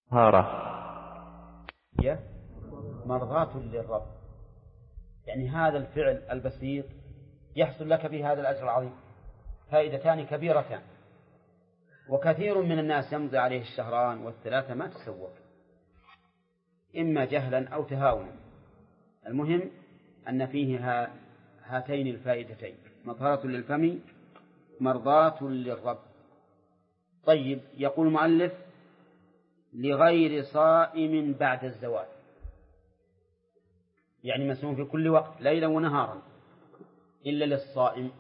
طهارة هي مرضاة للرب، يعني هذا الفعل البسيط يحصل لك به هذا الأجر العظيم. فائدتان كبيرتان، وكثير من الناس يمضي عليه الشهران والثلاثة ما تسوق، إما جهلا أو تهاونا. المهم أن فيه هاتين الفائدتين، مطهرة للفم مرضاة للرب. طيب، يقول المؤلف لغير صائم بعد الزوال، يعني مسنون في كل وقت ليلا ونهارا إلا للصائم.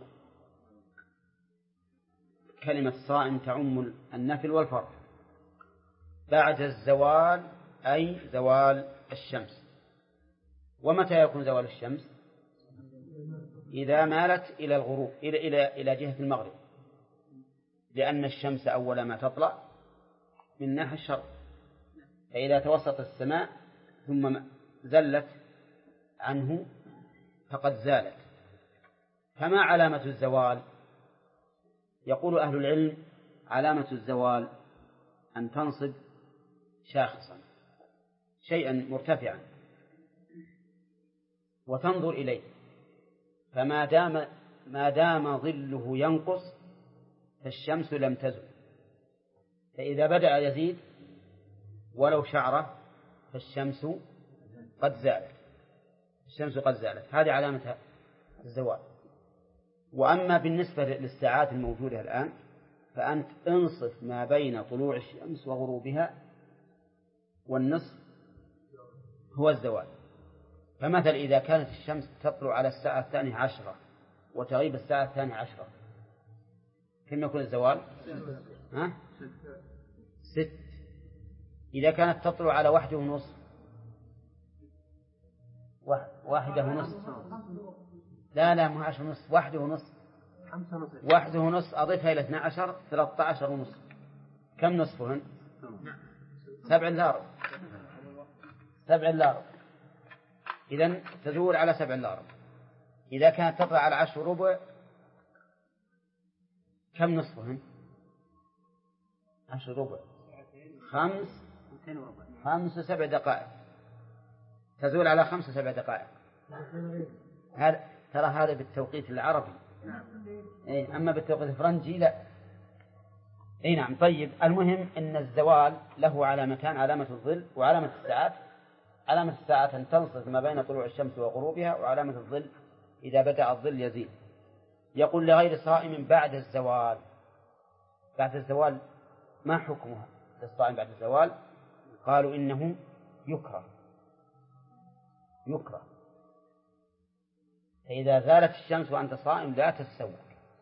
كلمة صائم تعم النفل والفرض. بعد الزوال أي زوال الشمس. ومتى يكون زوال الشمس؟ إذا مالت إلى الغروب، إلى جهة المغرب، لأن الشمس أول ما تطلع من ناحية الشرق، فإذا توسط السماء ثم زلت عنه فقد زالت. فما علامة الزوال؟ يقول أهل العلم علامة الزوال أن تنصب شاخصا شيئا مرتفعا وتنظر إليه، ما دام ظله ينقص فالشمس لم تزل، فإذا بدأ يزيد ولو شعرة فالشمس قد زالت. هذه علامة الزوال. وأما بالنسبة للساعات الموجودة الآن فأنت انصف ما بين طلوع الشمس وغروبها، والنصف هو الزوال. فمثل إذا كانت الشمس تطلع على الساعة 12 وتغيب الساعة 12، كم يكون الزوال؟ 6. إذا كانت تطلع على 1:30، 1:30، لا مو 10:30، 1:30، 1:30 أضيفها إلى 12، 13:30. كم نصفهن؟ 7 إلا ربع. إذن تزول على 7 إلا ربع. إذا كانت تطلع على 10:15 كم نصفهن؟ 10:15، 5 دقائق، تزول على 5 دقائق. ترى هذا بالتوقيت العربي، أما بالتوقيت الفرنجي لا. نعم. طيب، المهم أن الزوال له علامتان، علامة الظل وعلامة الساعات. علامة الساعات أن تنصف ما بين طلوع الشمس وغروبها، وعلامة الظل إذا بدأ الظل يزيد. يقول لغير صائم بعد الزوال. بعد الزوال ما حكمها للصائم بعد الزوال؟ قالوا إنه يكره. فإذا زالت الشمس وأنت صائم لا تتسوق.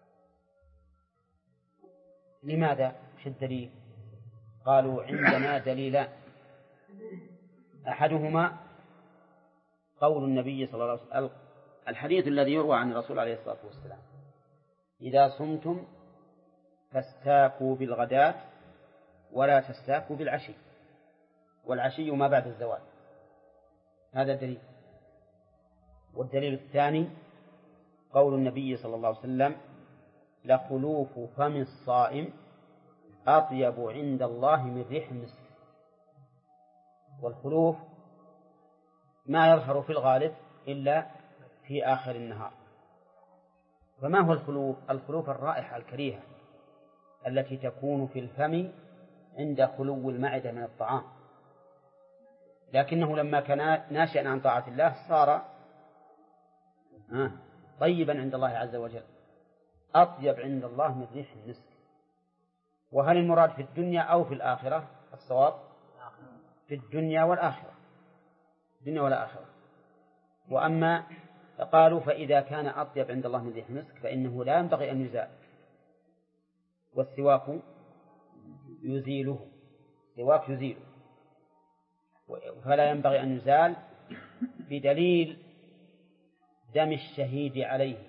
لماذا؟ وش الدليل؟ قالوا عندنا دليلان. أحدهما قول النبي صلى الله عليه وسلم، الحديث الذي يروى عن الرسول عليه الصلاة والسلام: إذا صمتم فاستاكوا بالغداة ولا تستاكوا بالعشي، والعشي ما بعد الزوال. هذا الدليل. والدليل الثاني قول النبي صلى الله عليه وسلم: لخلوف فم الصائم أطيب عند الله من ريح المسك. والخلوف ما يظهر في الغالب إلا في آخر النهار. فما هو الخلوف؟ الخلوف الرائحة الكريهة التي تكون في الفم عند خلو المعدة من الطعام، لكنه لما كان ناشئا عن طاعة الله صار طيبا عند الله عز وجل، أطيب عند الله من ريح المسك. وهل المراد في الدنيا أو في الآخرة؟ الصواب في الدنيا والآخرة. وأما قالوا فإذا كان أطيب عند الله من ريح المسك فإنه لا ينبغي أن يزال، والسواك يزيله، فلا ينبغي أن يزال بدليل دم الشهيد عليه،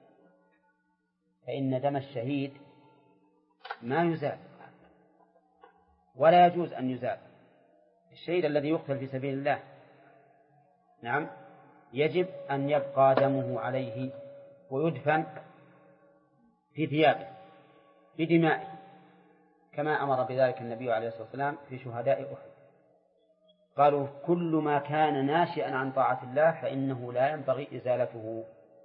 فإن دم الشهيد ما يزال ولا يجوز أن يزال. الشهيد الذي يقتل في سبيل الله نعم يجب أن يبقى دمه عليه ويدفن في ثيابه بدمائه، كما أمر بذلك النبي عليه الصلاة والسلام في شهداء أحد. قالوا كل ما كان ناشئا عن طاعة الله فإنه لا ينبغي إزالته.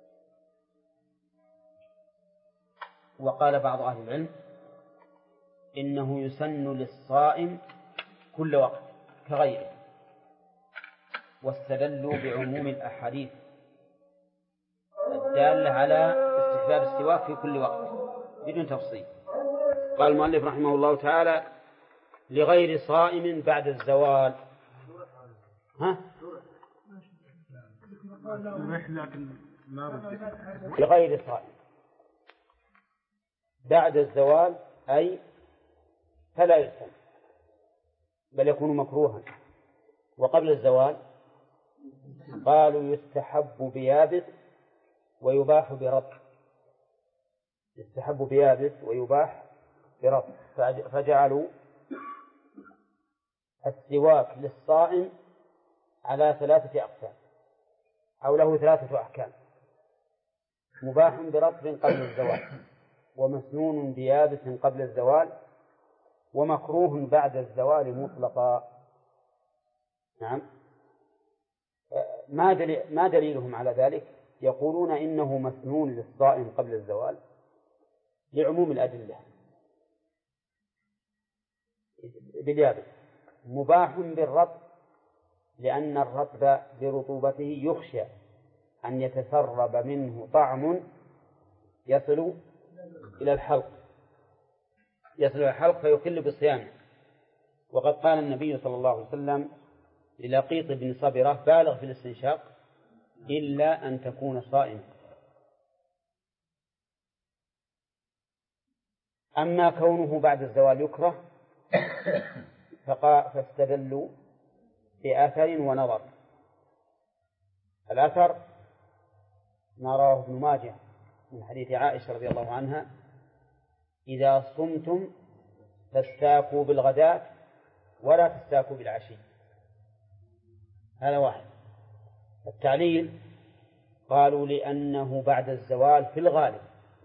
وقال بعض أهل العلم إنه يسن للصائم كل وقت كغيره، واستدلوا بعموم الأحاديث الدالة على استحباب السواك في كل وقت بدون تفصيل. قال المؤلف رحمه الله تعالى لغير صائم بعد الزوال. لغير صائم بعد الزوال أي فلا يسن بل يكون مكروها. وقبل الزوال قالوا يستحب بيابس ويباح برطب، يستحب بيابس ويباح برطب، فجعلوا السواك للصائم على 3 أقسام أو له 3 أحكام: مباح برطب قبل الزوال، ومسنون بيابس قبل الزوال، ومكروه بعد الزوال مطلقا. نعم. ما دليلهم على ذلك؟ يقولون إنه مسنون للصائم قبل الزوال لعموم الأدلة باليابس، مباح بالرطب لأن الرطب برطوبته يخشى أن يتسرب منه طعم يصل إلى الحلق فيخل بصيامه. وقد قال النبي صلى الله عليه وسلم للقيط بن صبرة: بالغ في الاستنشاق إلا أن تكون صائما. أما كونه بعد الزوال يكره فاستدلوا بأثر ونظر. الأثر ما رواه ابن ماجه من حديث عائشة رضي الله عنها: إذا صمتم فاستاكوا بالغداة ولا تستاكوا بالعشي. هذا واحد. التعليل قالوا لأنه بعد الزوال في الغالب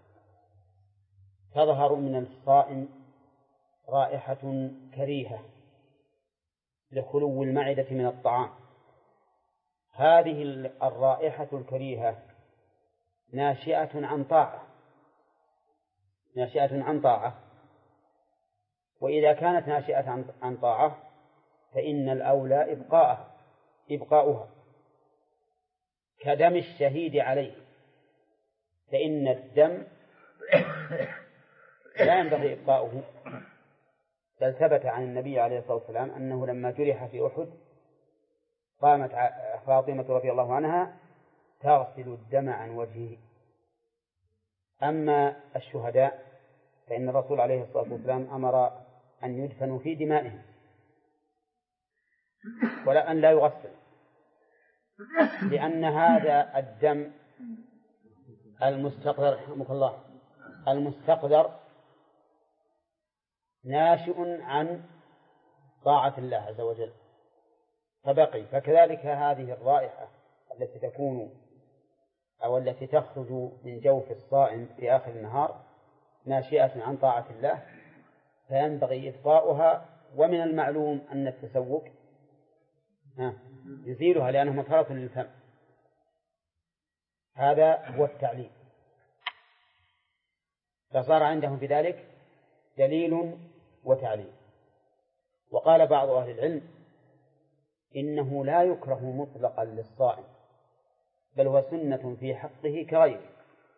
تظهر من الصائم رائحة كريهة لخلو المعدة من الطعام. هذه الرائحة الكريهة ناشئة عن طاعة، وإذا كانت ناشئة عن طاعة فإن الأولى إبقاؤها كدم الشهيد عليه، فإن الدم لا ينبغي إبقاؤه، بل ثبت عن النبي عليه الصلاة والسلام أنه لما جرح في أحد قامت فاطمة رضي الله عنها تغسل الدم عن وجهه. أما الشهداء فإن الرسول عليه الصلاة والسلام أمر أن يدفنوا في دمائهم ولا أن لا يغسل، لأن هذا الدم المستقذر ناشئ عن طاعة الله عز وجل فبقي. فكذلك هذه الرائحة التي تكون أو التي تخرج من جوف الصائم في آخر النهار ناشئة عن طاعة الله، فينبغي إبقاؤها. ومن المعلوم أن التسوق يزيلها لأنه مطهرة للفم. هذا هو التعليل، فصار عندهم بذلك دليل وتعليل. وقال بعض أهل العلم إنه لا يكره مطلقا للصائم، بل هو سنة في حقه كغيره.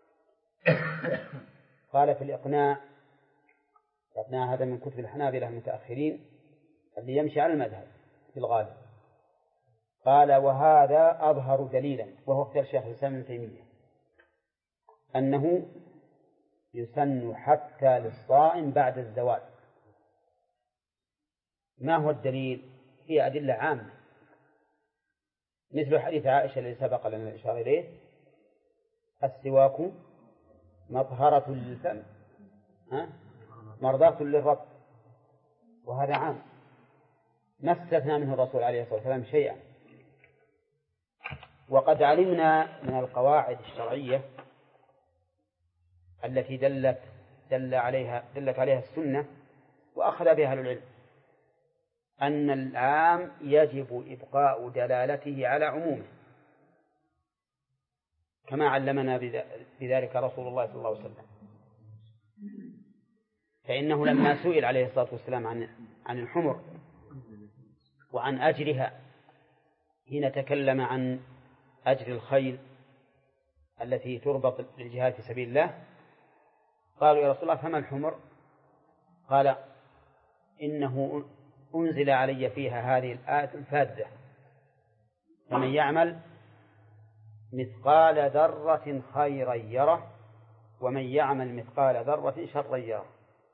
قال في الإقناع هذا من كتب الحنابلة المتأخرين اللي يمشي على المذهب في الغالب، قال: وهذا أظهر دليلا، وهو اختيار شيخ الإسلام ابن تيمية، أنه يسن حتى للصائم بعد الزوال. ما هو الدليل؟ هي أدلة عامة، مثل حديث عائشة الذي سبق لنا الإشارة إليه: السواك مطهرة للفم مرضاة للرب. وهذا عام ما استثنى منه الرسول عليه الصلاة والسلام شيئا. وقد علمنا من القواعد الشرعية التي دلت عليها السنة وأخذ بها أهل العلم أن العام يجب إبقاء دلالته على عمومه، كما علمنا بذلك رسول الله صلى الله عليه وسلم. فإنه لما سئل عليه الصلاة والسلام عن الحمر وعن أجرها حين تكلم عن أجر الخيل التي تربط للجهاد في سبيل الله، قالوا يا رسول الله فما الحمر؟ قال إنه أنزل علي فيها هذه الآية الفاذة: فمن يعمل مثقال ذرة خيرا يره ومن يعمل مثقال ذرة شرا يره.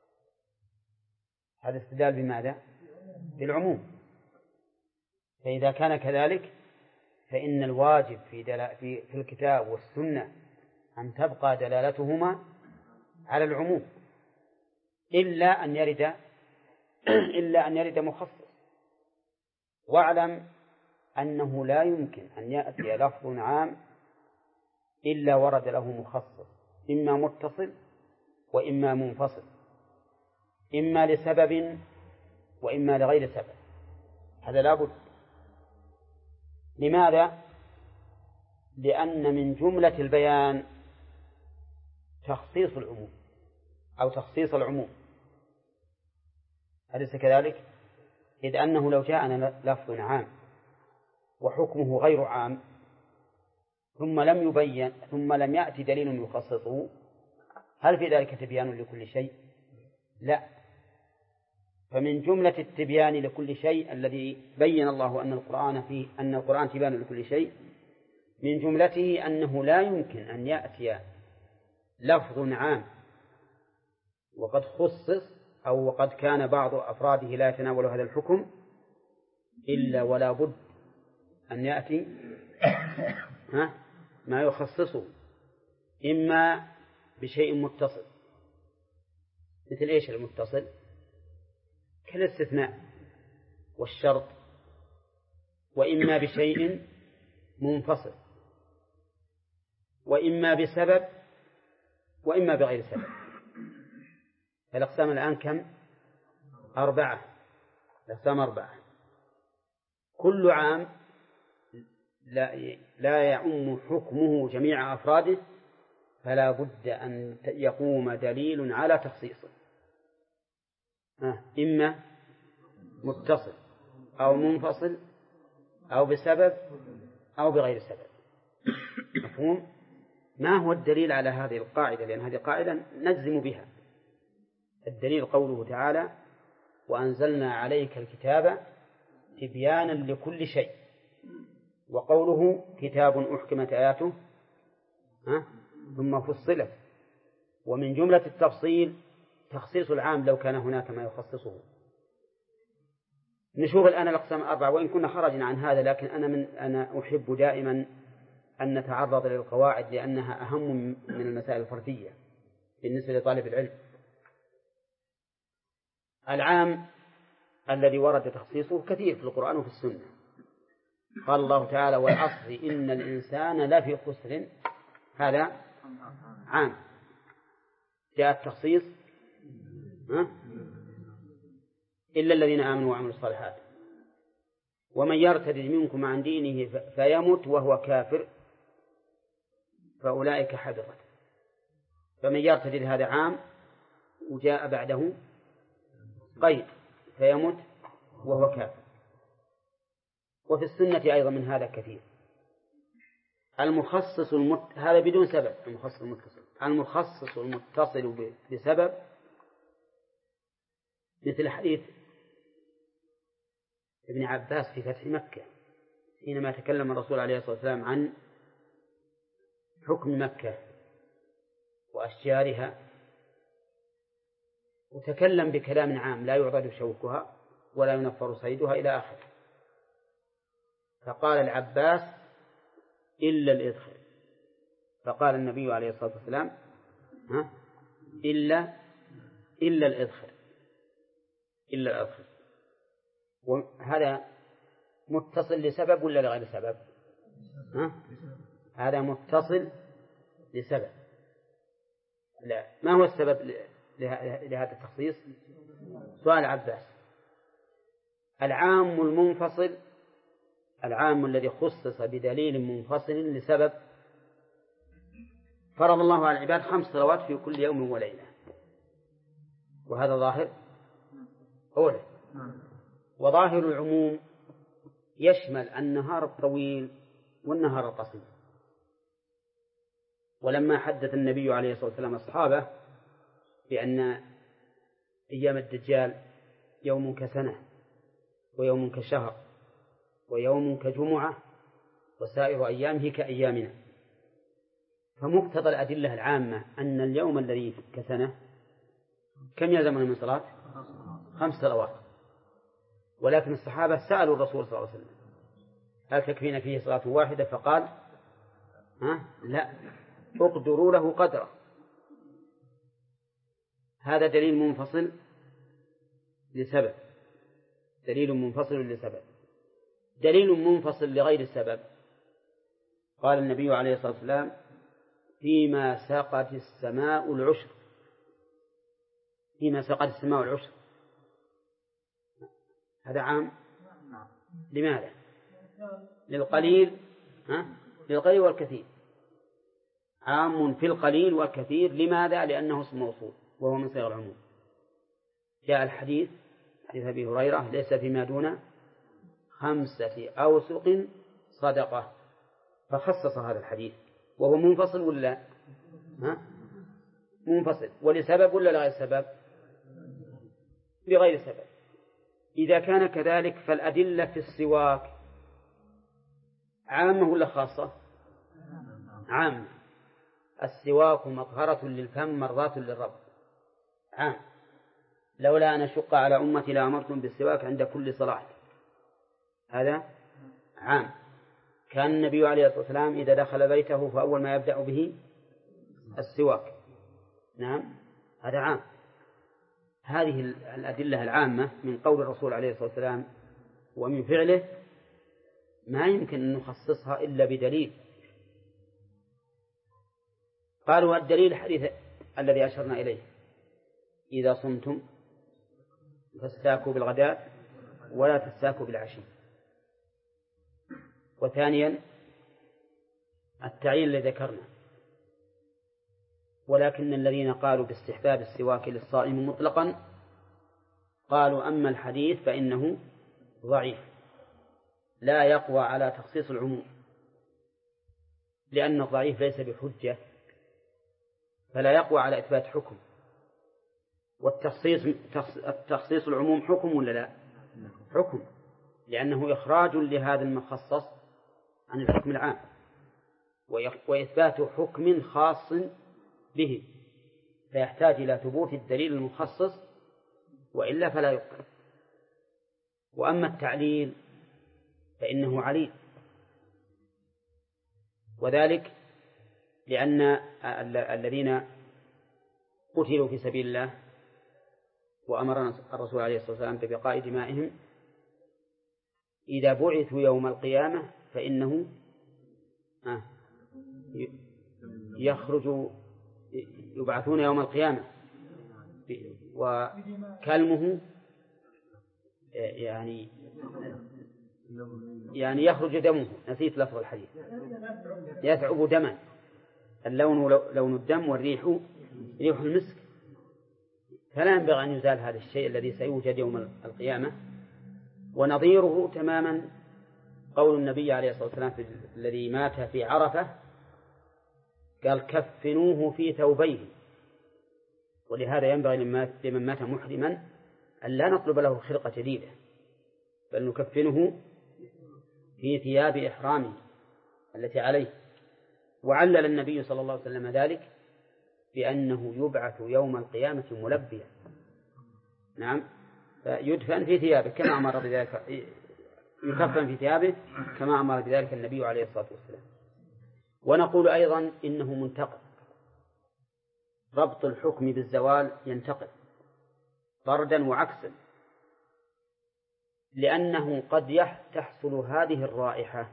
هذا استدلال بماذا؟ بالعموم. فإذا كان كذلك فإن الواجب في الكتاب والسنة أن تبقى دلالتهما على العموم، إلا أن يرد مخصص. واعلم أنه لا يمكن أن يأتي لفظ عام إلا ورد له مخصص، إما متصل وإما منفصل، إما لسبب وإما لغير سبب. هذا لا بد. لماذا؟ لأن من جملة البيان تخصيص العموم أو تخصيص العموم، أليس كذلك؟ إذ أنه لو جاءنا لفظ عام وحكمه غير عام ثم لم يبين ثم لم يأتي دليل يخصصه، هل في ذلك تبيان لكل شيء؟ لا. فمن جملة التبيان لكل شيء الذي بين الله أن القرآن تبيان لكل شيء، من جملته أنه لا يمكن أن يأتي لفظ عام وقد خصص أو وقد كان بعض أفراده لا يتناول هذا الحكم إلا ولا بد أن يأتي ما يخصصه، إما بشيء متصل. مثل إيش المتصل؟ كالاستثناء والشرط. وإما بشيء منفصل، وإما بسبب وإما بغير سبب. الأقسام الآن كم؟ 4. الأقسام 4. كل عام لا يعم حكمه جميع أفراده، فلا بد أن يقوم دليل على تخصيصه، إما متصل أو منفصل أو بسبب أو بغير سبب. مفهوم؟ ما هو الدليل على هذه القاعدة؟ لأن هذه قاعدة نجزم بها. الدليل قوله تعالى: وأنزلنا عليك الكتاب تبيانا لكل شيء. وقوله: كتاب أحكمت آياته ثم فصلت. ومن جملة التفصيل تخصيص العام لو كان هناك ما يخصصه. نشوف الآن الأقسام 4 وإن كنا خرجنا عن هذا، لكن أنا أحب دائما أن نتعرض للقواعد لأنها أهم من المسائل الفردية بالنسبة لطالب العلم. العام الذي ورد تخصيصه كثير في القرآن وفي السنة. قال الله تعالى: والعصر إن الإنسان لفي خسر. هذا عام، جاء التخصيص إلا الذين آمنوا وعملوا الصالحات. ومن يرتد منكم عن دينه فيمت وهو كافر فأولئك حبطت. فمن يرتد هذا عام، وجاء بعده قيد: فيمت وهو كافر. وفي السنة أيضا من هذا كثير. المخصص هذا بدون سبب. المخصص المتصل بسبب، مثل حديث ابن عباس في فتح مكة حينما تكلم الرسول عليه الصلاة والسلام عن حكم مكة وأشجارها، وتكلم بكلام عام: لا يعضد شوكها ولا ينفر صيدها إلى آخره. فقال العباس: إلا الإذخر. فقال النبي عليه الصلاة والسلام: إلا الإذخر. إلا الإذخر. وهذا متصل لسبب ولا لغير سبب؟ هذا متصل لسبب. لا، ما هو السبب لهذا التخصيص؟ سؤال عباس. العام المنفصل العام الذي خصص بدليل منفصل لسبب. فرض الله على العباد 5 صلوات في كل يوم وليلة، وهذا ظاهر أوله. وظاهر العموم يشمل النهار الطويل والنهار القصير. ولما حدث النبي عليه الصلاة والسلام أصحابه بأن أيام الدجال يوم كسنة ويوم كشهر ويوم كجمعة وسائر أيامه كأيامنا، فمقتضى الأدلة العامة أن اليوم الذي كسنة كم يلزمنا من صلاة؟ 5 صلوات. ولكن الصحابة سألوا الرسول صلى الله عليه وسلم هل تكفينا فيه صلاة واحدة؟ فقال لا، اقدروا له قدره. هذا دليل منفصل لسبب، دليل منفصل لسبب. دليل منفصل لغير السبب، قال النبي عليه الصلاة والسلام فيما سقت السماء العشر. فيما سقت السماء العشر، هذا عام. لماذا؟ للقليل للقليل والكثير، عام في القليل والكثير. لماذا؟ لأنه اسم موصول وهو من صيغ العموم. جاء الحديث حديث أبي هريرة ليس فيما دون 5 أوسق صدقة، فخصص هذا الحديث وهو منفصل ولا منفصل، ولسبب ولا لغير سبب؟ لغير سبب. إذا كان كذلك فالأدلة في السواك عامة ولا خاصة؟ عامة. السواك مطهرة للفم مرضاة للرب، عام. لولا أن أشق على أمتي لأمرتم بالسواك عند كل صلاة، هذا عام. كان النبي عليه الصلاة والسلام إذا دخل بيته فأول ما يبدأ به السواك، نعم، هذا عام. هذه الأدلة العامة من قول الرسول عليه الصلاة والسلام ومن فعله ما يمكن أن نخصصها إلا بدليل. قالوا الدليل الحديث الذي أشرنا إليه إذا صمتم فاستاكوا بالغداة ولا تستاكوا بالعشي. وثانيا التعيين الذي ذكرنا. ولكن الذين قالوا باستحباب السواك للصائم مطلقا قالوا أما الحديث فإنه ضعيف لا يقوى على تخصيص العموم، لأن الضعيف ليس بحجة فلا يقوى على إثبات حكم. والتخصيص العموم حكم ولا لا؟ حكم، لأنه إخراج لهذا المخصص عن الحكم العام وإثبات حكم خاص به، فيحتاج إلى ثبوت الدليل المخصص وإلا فلا يقبل. وأما التعليل فإنه عليل، وذلك لأن الذين قتلوا في سبيل الله وأمرنا الرسول عليه الصلاة والسلام ببقاء دمائهم إذا بعثوا يوم القيامة فإنه يبعثون يوم القيامة وكلمه يعني يخرج دمه، نسيت لفظ الحديث، يثعب دما، اللون لون الدم والريح ريح المسك. فلا ينبغي أن يزال هذا الشيء الذي سيوجد يوم القيامة. ونظيره تماما قول النبي عليه الصلاة والسلام الذي مات في عرفة قال كفنوه في ثوبيه. ولهذا ينبغي لمن مات محرما أن لا نطلب له خرقة جديدة بل نكفنه في ثياب إحرامه التي عليه. وعلل النبي صلى الله عليه وسلم ذلك بأنه يبعث يوم القيامة ملبيا، نعم، فيدفن في ثيابه كما أمر بذلك، يكفن في ثيابه كما أمر بذلك النبي عليه الصلاة والسلام. ونقول أيضا إنه منتقل، ربط الحكم بالزوال ينتقل طردا وعكسا، لأنه قد تحصل هذه الرائحة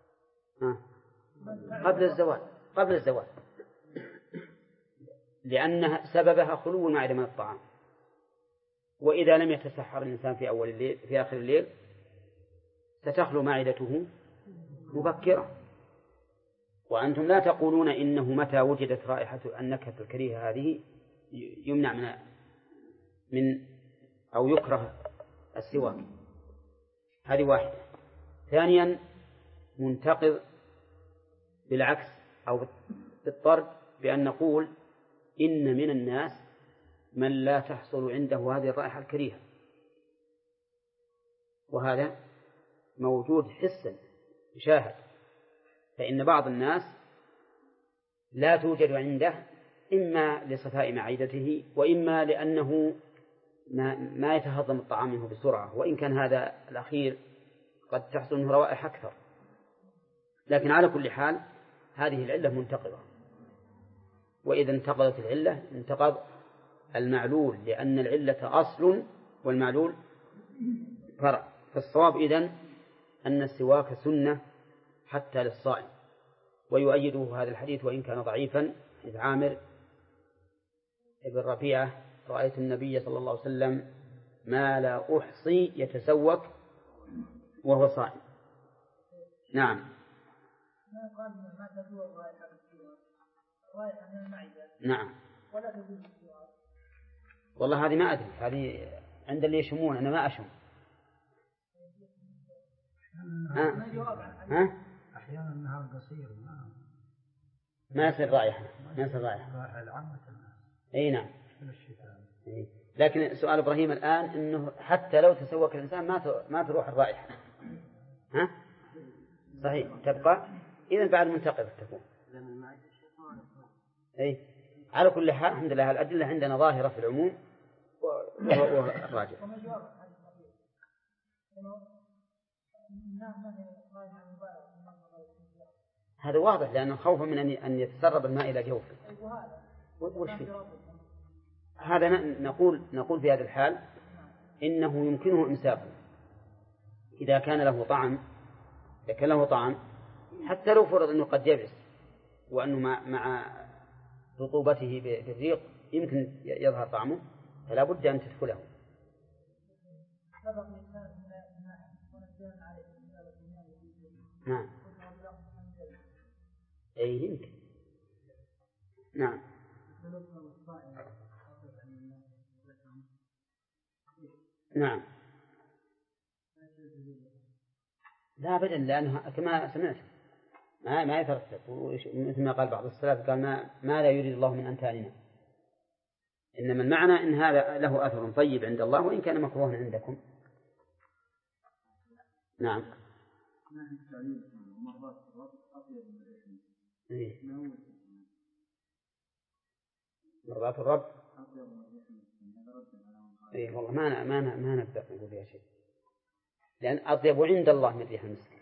قبل الزوال لأن سببها خلو المعدة من الطعام، وإذا لم يتسحر الإنسان في أول الليل في آخر الليل ستخلو معدته مبكرة. وأنتم لا تقولون إنه متى وجدت رائحة النكهة الكريهة هذه يمنع من أو يكره السواك. هذه واحدة. ثانيا منتقض بالعكس أو بالطرد بأن نقول إن من الناس من لا تحصل عنده هذه الرائحة الكريهة، وهذا موجود حسا يشاهد. فإن بعض الناس لا توجد عنده إما لصفاء معدته وإما لأنه ما يتهضم الطعام منه بسرعة، وإن كان هذا الأخير قد تحصل منه روائح أكثر. لكن على كل حال هذه العلة منتقضة، وإذا انتقضت العلة انتقض المعلول، لأن العلة أصل والمعلول فرع. فالصواب إذن أن السواك سنة حتى للصائم، ويؤيده هذا الحديث وإن كان ضعيفا، حديث عامر بن ربيعة: رأيت النبي صلى الله عليه وسلم ما لا أحصي يتسوك وهو صائم. نعم. ما قال ما تدور رائحة السواك، رائحة من المعدة. نعم. ولا تدور السواك. والله هذه ما أدري، هذه عند اللي يشمون، أنا ما أشم. أحيانا النهار قصير ما يصير رائحة، ما يصير رائحة العامة الناس. أي نعم. من الشتاء. لكن سؤال إبراهيم الآن إنه حتى لو تسوك الإنسان ما تروح الرائحة. ها؟ صحيح تبقى. إذن بعد منتقضة تكون. أي على كل حال الحمد لله الأدلة عندنا ظاهرة في العموم وهو الراجع. هذا واضح لأنه خوفا من أن يتسرب الماء إلى جوفه. وش فيه؟ هذا نقول في هذا الحال إنه يمكنه إمساكه إذا كان له طعم، حتى لو فرض أنه قد يبس وأنه مع رطوبته بالريق يمكن يظهر طعمه، فلا بد أن تدخله. نعم. أي يمكن. نعم. نعم. لا أبدا، لأنه كما سمعت ما يترتب، مثل ما قال بعض السلف قال ما لا يريد الله من أمثالنا، إنما المعنى إن هذا له أثر طيب عند الله وإن كان مكروها عندكم. نعم. مرضاة الرب. إيه والله ما نبدأ نقول فيها شيء، لأن أطيب عند الله من ريح المسك.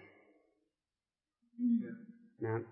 نعم.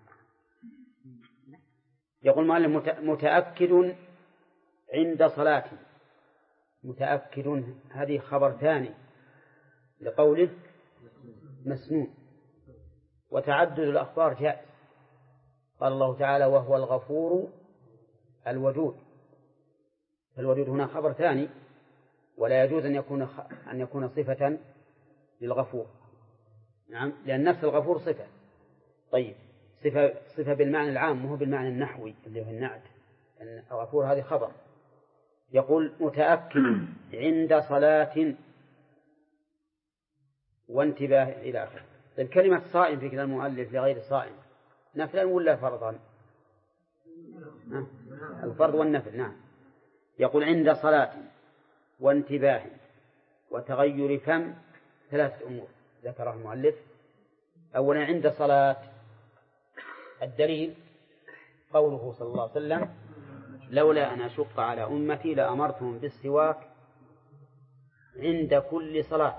يقول مؤلف متأكد عند صلاة. متأكد هذه خبر ثاني لقوله مسنون، وتعدد الأخبار جائز. قال الله تعالى وهو الغفور الودود، فالودود هنا خبر ثاني، ولا يجوز أن يكون صفة للغفور. نعم، لأن نفس الغفور صفة. طيب صفة بالمعنى العام وهو بالمعنى النحوي اللي هو النعت. الغفور هذه خبر. يقول متأكد عند صلاة وانتباه إلى آخره. طيب كلمة صائم في كلام المؤلف لغير صائم نفلا ولا فرضا؟ الفرض والنفل. نعم. يقول عند صلاة وانتباه وتغير فم 3 أمور ذكرها المؤلف. أولا عند صلاة، الدليل قوله صلى الله عليه وسلم لولا أن أشق على أمتي لأمرتهم بالسواك عند كل صلاة.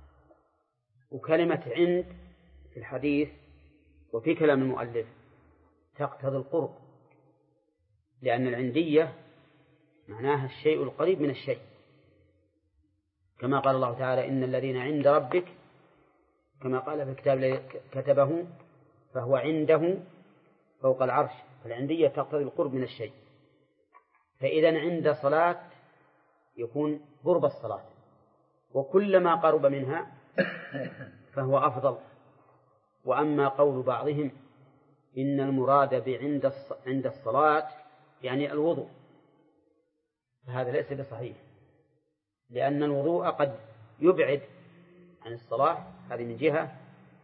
وكلمة عند في الحديث وفي كلام المؤلف تقتضي القرب، لأن العندية معناها الشيء القريب من الشيء، كما قال الله تعالى إن الذين عند ربك، كما قال في الكتاب كتبه فهو عنده فوق العرش. فالعندية تقتضي القرب من الشيء. فإذا عند صلاة يكون قرب الصلاة، وكلما قرب منها فهو أفضل. وأما قول بعضهم إن المراد عند الصلاة يعني الوضوء، فهذا ليس بصحيح، لأن الوضوء قد يبعد عن الصلاة، هذه من جهة،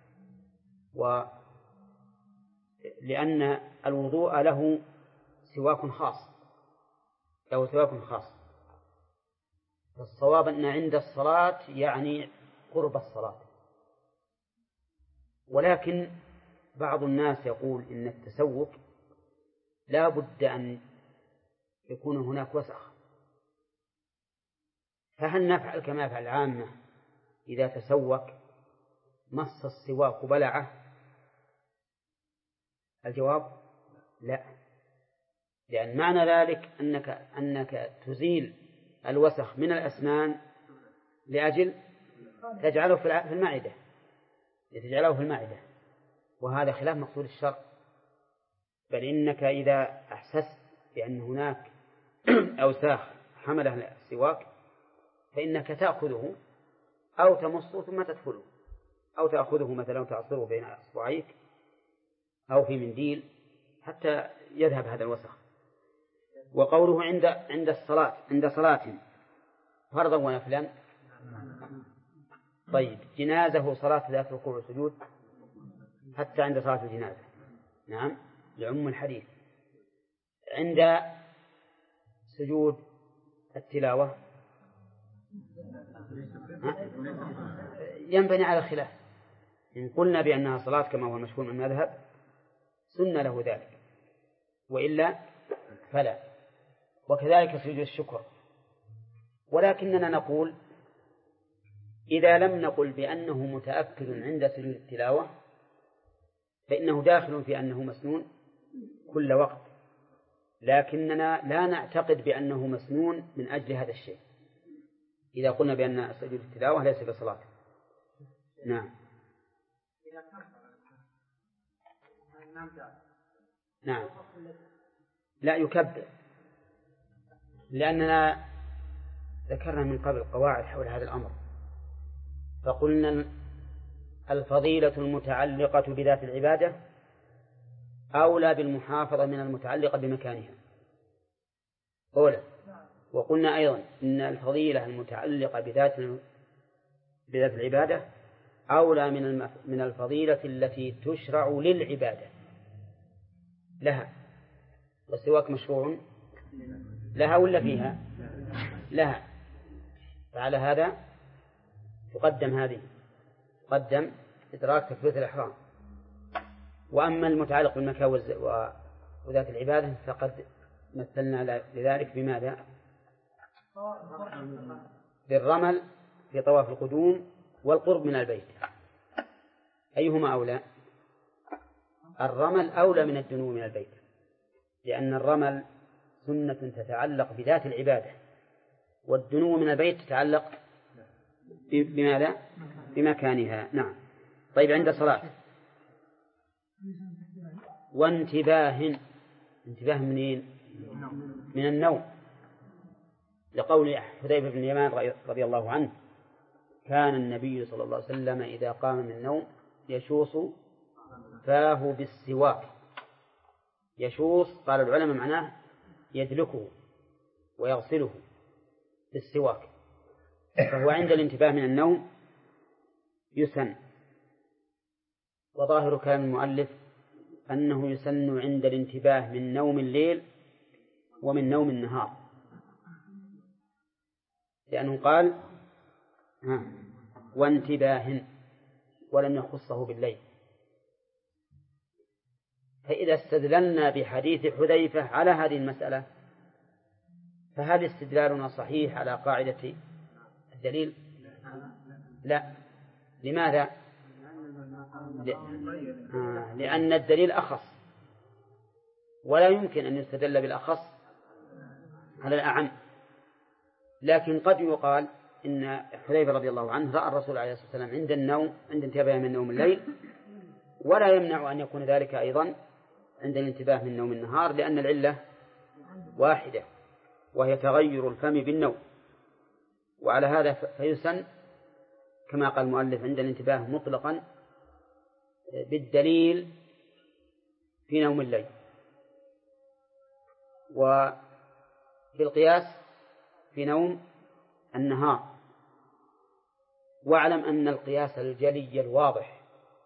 لأن الوضوء له سواك خاص، فالصواب أن عند الصلاة يعني قرب الصلاة. ولكن بعض الناس يقول إن التسوك لا بد أن يكون هناك وسخ، فهل نفعل كما يفعل العامة إذا تسوك مص السواك بلعه؟ الجواب لا، لأن معنى ذلك أنك تزيل الوسخ من الأسنان لأجل تجعله في المعدة، وهذا خلاف مقصود الشرع. بل إنك إذا أحسست بأن هناك أوساخ حملها السواك فإنك تأخذه أو تمصه ثم تدخله، أو تأخذه مثلا وتعصره بين أصبعيك أو في منديل حتى يذهب هذا الوسخ. وقوله عند صلاة فرضا ونفلا. طيب، جنازة صلاة ذات ركوع وسجود حتى عند صلاة الجنازة، نعم، لعموم الحديث. عند سجود التلاوة ينبني على الخلاف. إن قلنا بأنها صلاة كما هو المشهور من المذهب سن له ذلك، وإلا فلا. وكذلك سجود الشكر. ولكننا نقول إذا لم نقل بأنه متأكد عند سجود التلاوة فإنه داخل في أنه مسنون كل وقت، لكننا لا نعتقد بأنه مسنون من أجل هذا الشيء إذا قلنا بأن سجود التلاوة ليس بصلاة. نعم. نعم، لا يكبر، لأننا ذكرنا من قبل قواعد حول هذا الأمر، فقلنا الفضيلة المتعلقة بذات العبادة أولى بالمحافظة من المتعلقة بمكانها أولى. وقلنا أيضا إن الفضيلة المتعلقة بذات العبادة أولى من الفضيلة التي تشرع للعبادة لها. والسواك مشروع لها ولا فيها؟ لها. فعلى هذا تقدم إدراك تكبيرة الإحرام. وأما المتعلق بالمكان وذات العبادة فقد مثلنا لذلك بماذا؟ بالرمل في طواف القدوم والقرب من البيت. أيهما أولى؟ الرمل أولى من الدنو من البيت، لأن الرمل سنة تتعلق بذات العبادة، والدنو من البيت تتعلق بماذا؟ بمكانها. نعم. طيب، عند صلاة وانتباه منين؟ من النوم، لقول حذيفة بن اليمان رضي الله عنه كان النبي صلى الله عليه وسلم إذا قام من النوم يشوص فاه بالسواك. يشوص قال العلماء معناه يدلكه ويغسله بالسواك، فهو عند الانتباه من النوم يسن. وظاهر كلام المؤلف أنه يسن عند الانتباه من نوم الليل ومن نوم النهار، لأنه قال وانتباه ولم يخصه بالليل. فإذا استدللنا بحديث حذيفة على هذه المسألة فهل استدلالنا صحيح على قاعدة الدليل؟ لا. لماذا؟ لأن الدليل أخص، ولا يمكن أن يستدل بالأخص على الأعم. لكن قد يقال إن حذيفة رضي الله عنه رأى الرسول عليه الصلاة والسلام عند النوم، عند انتباه من نوم الليل، ولا يمنع أن يكون ذلك أيضا عند الانتباه من نوم النهار، لأن العلة واحدة وهي تغير الفم بالنوم. وعلى هذا فيسن كما قال المؤلف عند الانتباه مطلقا بالدليل في نوم الليل، وبالقياس في نوم النهار. واعلم أن القياس الجلي الواضح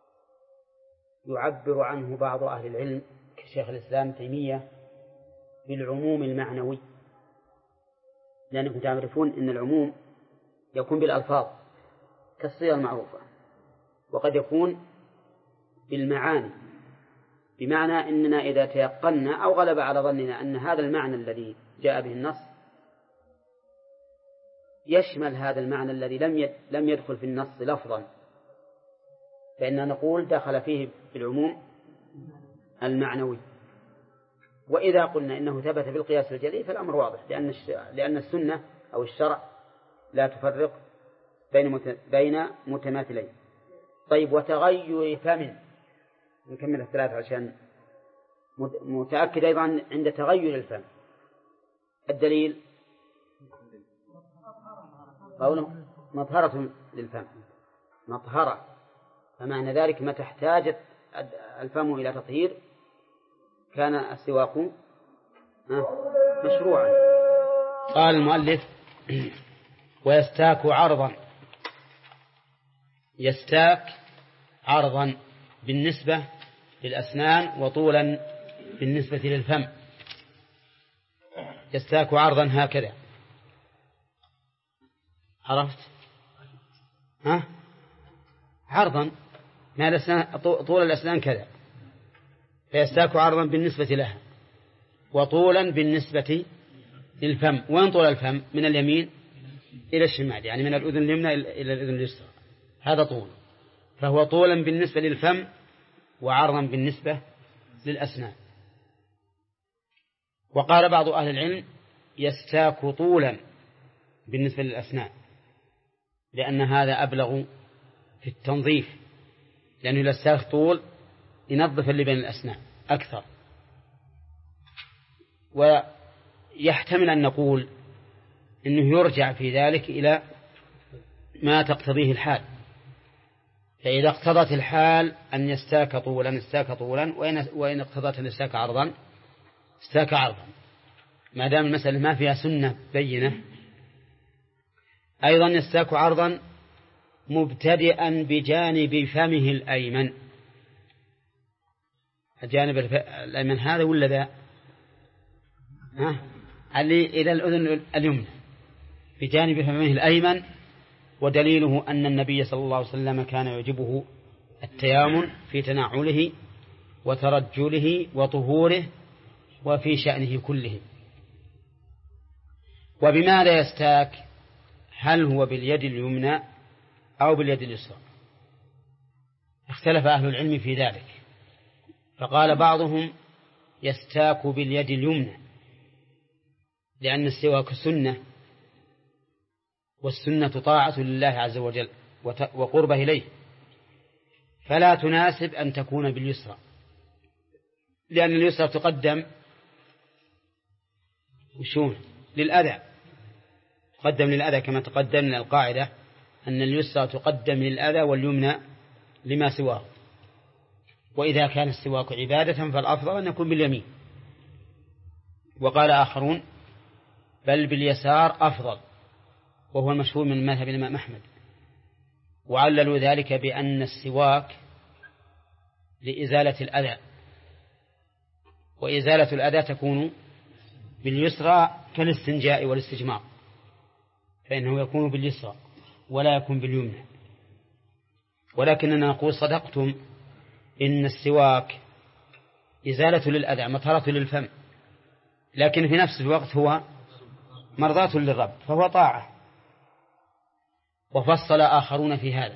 يعبر عنه بعض أهل العلم كشيخ الإسلام تيمية بالعموم المعنوي، لأنكم تعرفون أن العموم يكون بالألفاظ كالصيغة المعروفة، وقد يكون بالمعاني، بمعنى أننا إذا تيقنا أو غلب على ظننا أن هذا المعنى الذي جاء به النص يشمل هذا المعنى الذي لم يدخل في النص لفظا، فإننا نقول دخل فيه بالعموم المعنوي. وإذا قلنا إنه ثبت بالقياس الجلي فالأمر واضح، لأن السنة أو الشرع لا تفرق بين متماثلين. طيب، وتغير فم، نكمل الثلاثة عشان متأكد أيضا عند تغير الفم. الدليل قوله مطهرة للفم، مطهرة، فمعنى ذلك ما تحتاج الفم إلى تطهير كان السواك مشروعا. قال المؤلف ويستاك عرضا، يستاك عرضا بالنسبة للأسنان وطولا بالنسبة للفم. يستاك عرضا هكذا، عرفت؟ عرضا، ما الأسنان طول الأسنان كذا، فيستاك عرضا بالنسبة لها وطولا بالنسبة للفم. وين طول الفم؟ من اليمين إلى الشمال، يعني من الأذن اليمنى إلى الأذن اليسرى، هذا طول، فهو طولا بالنسبة للفم وعرضا بالنسبة للأسنان. وقال بعض أهل العلم يستاك طولا بالنسبة للأسنان، لأن هذا أبلغ في التنظيف، لأنه يستاك طول ينظف اللي بين الأسنان أكثر. ويحتمل أن نقول إنه يرجع في ذلك إلى ما تقتضيه الحال، فإذا اقتضت الحال أن يستاك طولا استاك طولا، وإن اقتضت أن يستاك عرضا استاك عرضا، ما دام المسألة ما فيها سنة بينة. أيضا يستاك عرضا مبتدئا بجانب فمه الأيمن. الجانب الأيمن هذا ولا ذا؟ اللي إلى الأذن اليمنى بجانب فمه الأيمن. ودليله أن النبي صلى الله عليه وسلم كان يعجبه التيامن في تنعله وترجله وطهوره وفي شأنه كله. وبماذا يستاك؟ هل هو باليد اليمنى أو باليد اليسرى؟ اختلف أهل العلم في ذلك، فقال بعضهم يستاك باليد اليمنى، لأن السواك سنة، والسنة طاعة لله عز وجل وقربه إليه، فلا تناسب أن تكون باليسرى، لأن اليسرى تقدم للأذى، تقدم للأذى كما تقدمنا القاعدة أن اليسرى تقدم للأذى واليمنى لما سواه. وإذا كان السواك عبادة فالأفضل أن يكون باليمين. وقال آخرون بل باليسار أفضل، وهو المشهور من مذهب الإمام أحمد، وعللوا ذلك بأن السواك لإزالة الأذى، وإزالة الأذى تكون باليسرى كالاستنجاء والاستجمار، فإنه يكون باليسرى ولا يكون باليمنى. ولكننا نقول صدقتم، إن السواك إزالة للأذى مطهرة للفم، لكن في نفس الوقت هو مرضاة للرب، فهو طاعة. وفصل آخرون في هذا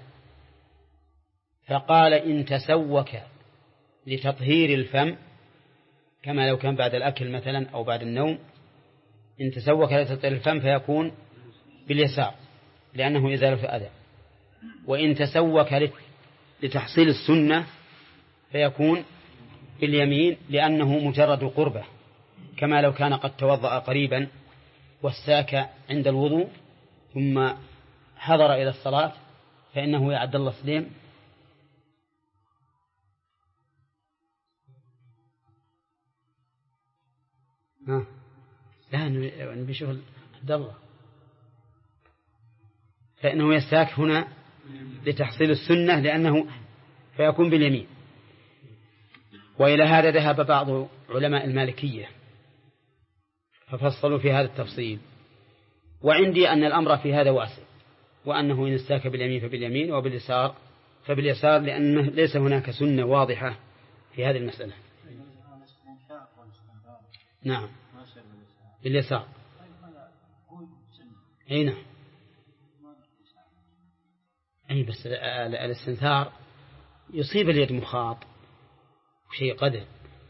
فقال إن تسوك لتطهير الفم، كما لو كان بعد الأكل مثلا أو بعد النوم، إن تسوك لتطهير الفم فيكون باليسار لأنه إزالة الأذى. وإن تسوك لتحصيل السنة فيكون باليمين لأنه مجرد قربة، كما لو كان قد توضأ قريبا واستاك عند الوضوء ثم حضر إلى الصلاة فإنه يا عبد الله سليم لا نبي نشوف عبد الله فإنه يستاك هنا لتحصيل السنة لأنه فيكون باليمين. وإلى هذا ذهب بعض علماء المالكية ففصلوا في هذا التفصيل، وعندي أن الأمر في هذا واسع، وأنه إن استاك باليمين فباليمين وباليسار فباليسار، لأنه ليس هناك سنة واضحة في هذه المسألة. نعم باليسار أي نعم أي بس الاستنثار يصيب اليد مخاط وشيء قدر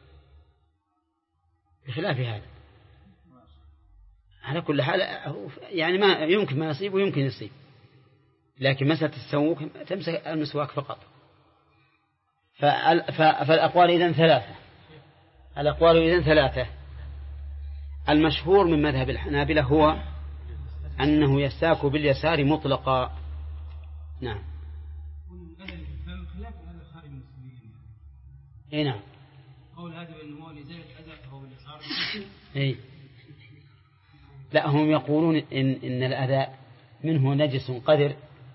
بخلاف هذا. على كل حال يعني ما يمكن ما يصيب ويمكن يصيب، لكن مسألة السوق تمسك المسواك فقط. فالأقوال إذن ثلاثة. الأقوال إذن ثلاثة. المشهور من مذهب الحنابلة هو أنه يستاك باليسار مطلقا. نعم اي نعم قول هذا بأنه هو لذلك أذى فهو باليسار. اي لا هم يقولون إن الأذى منه نجس قدر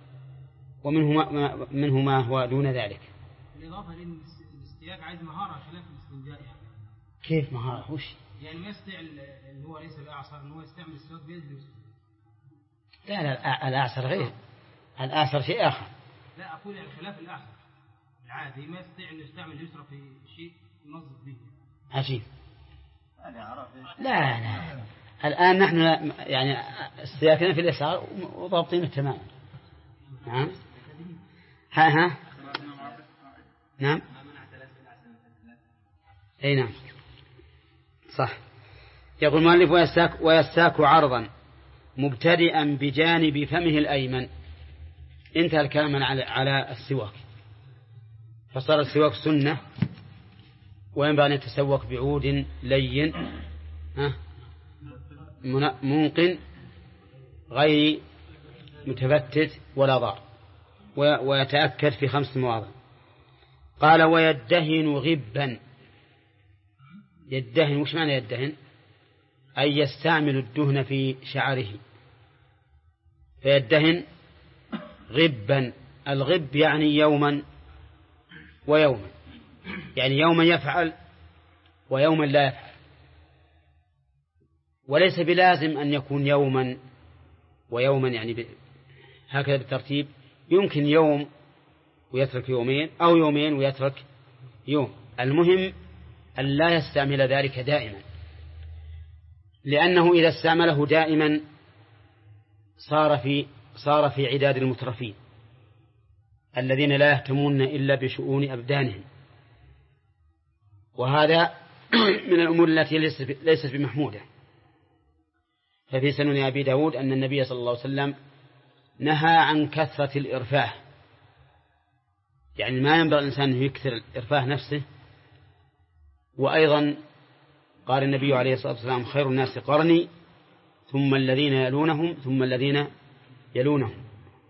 ومنه ما هو دون ذلك. بالإضافة لأن الاستياك عايز مهارة خلاف الاستنجاء. يعني كيف مهارة وش؟ يعني ما يستطيع اللي هو ليس بأعصر إنه يستعمل السواك بيده. لا الأعصر غير، الأعصر شيء آخر. لا أقول يعني خلاف الأعصر العادي ما يستطيع أن يستعمل اليسرى في شيء ينظف به. عجيب. لا الآن نحن يعني استياكنا في اليسار وضابطين تماما. نعم ها نعم أي نعم صح. يقول المؤلف ويستاك عرضا مبتدئا بجانب فمه الأيمن. انتهى الكلام على السواك، فصار السواك سنة وينبغي أن يتسوق بعود لين منقن غير متفتت ولا ضار، ويتأكد في 5 مواضع. قال ويدهن غبا. يدهن وش معنى يدهن؟ أي يستعمل الدهن في شعره، فيدهن غبا. الغب يعني يوما ويوما، يعني يوما يفعل ويوما لا يفعل، وليس بلازم أن يكون يوما ويوما يعني هكذا بالترتيب. يمكن يوم ويترك يومين أو يومين ويترك يوم. المهم أن لا يستعمل ذلك دائما، لأنه إذا استعمله دائما صار في عداد المترفين الذين لا يهتمون إلا بشؤون أبدانهم، وهذا من الأمور التي ليست بمحمودة. ففي سنن أبي داود أن النبي صلى الله عليه وسلم نهى عن كثرة الإرفاه، يعني ما ينبغي الإنسان أن يكثر إرفاه نفسه. وأيضا قال النبي عليه الصلاة والسلام خير الناس قرني ثم الذين يلونهم ثم الذين يلونهم.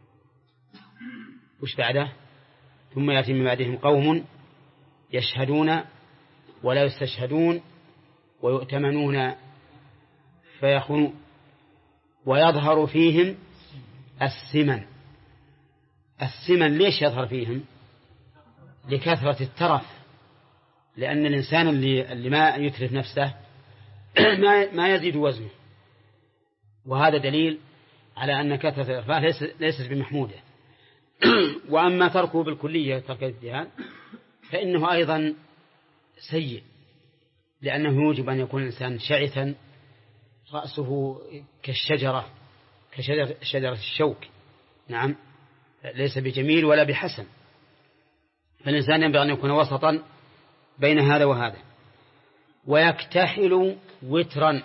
وش بعده؟ ثم يأتي من بعدهم قوم يشهدون ولا يستشهدون ويؤتمنون فيخونون ويظهر فيهم السمن. السمن ليش يظهر فيهم؟ لكثرة الترف، لأن الإنسان اللي ما يترف نفسه ما يزيد وزنه، وهذا دليل على أن كثرة الإرفاه ليست بمحمودة. وأما تركه بالكلية ترك الادهان فإنه أيضا سيء، لأنه يوجب أن يكون الإنسان شعثا رأسه كشجرة الشوك. نعم ليس بجميل ولا بحسن، فالإنسان ينبغي أن يكون وسطا بين هذا وهذا. ويكتحل وترا.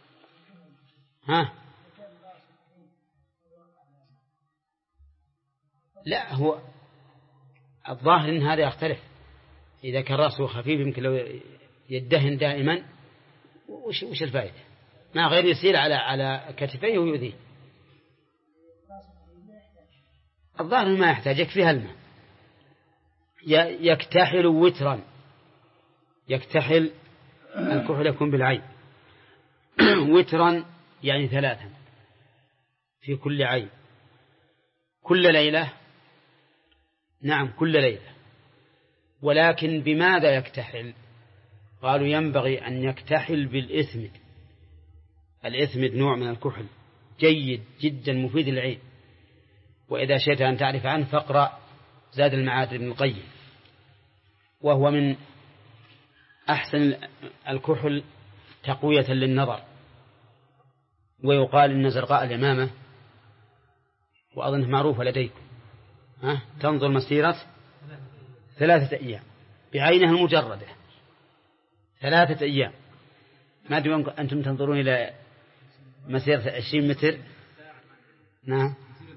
لا هو الظاهر إن هذا يختلف. إذا كان رأسه خفيف يمكن لو يدهن دائما وش الفائدة؟ ما غير يسير على كتفيه ويؤذيه. الظاهر ما يحتاج، يكفيها الماء. يكتحل وترا، يكتحل الكحل يكون بالعين، وترا يعني 3 في كل عين، كل ليلة. نعم كل ليلة. ولكن بماذا يكتحل؟ قالوا ينبغي أن يكتحل بالإثمد. الإثمد نوع من الكحل جيد جدا مفيد للعين، وإذا شئت أن تعرف عنه فاقرأ زاد المعاد ابن القيم، وهو من أحسن الكحل تقوية للنظر. ويقال إن زرقاء اليمامة، وأظنه معروفة لديكم، تنظر مسيرة 3 أيام بعينها المجردة، 3 أيام. ما أدري أنتم تنظرون إلى مسيرة 20 متر. نعم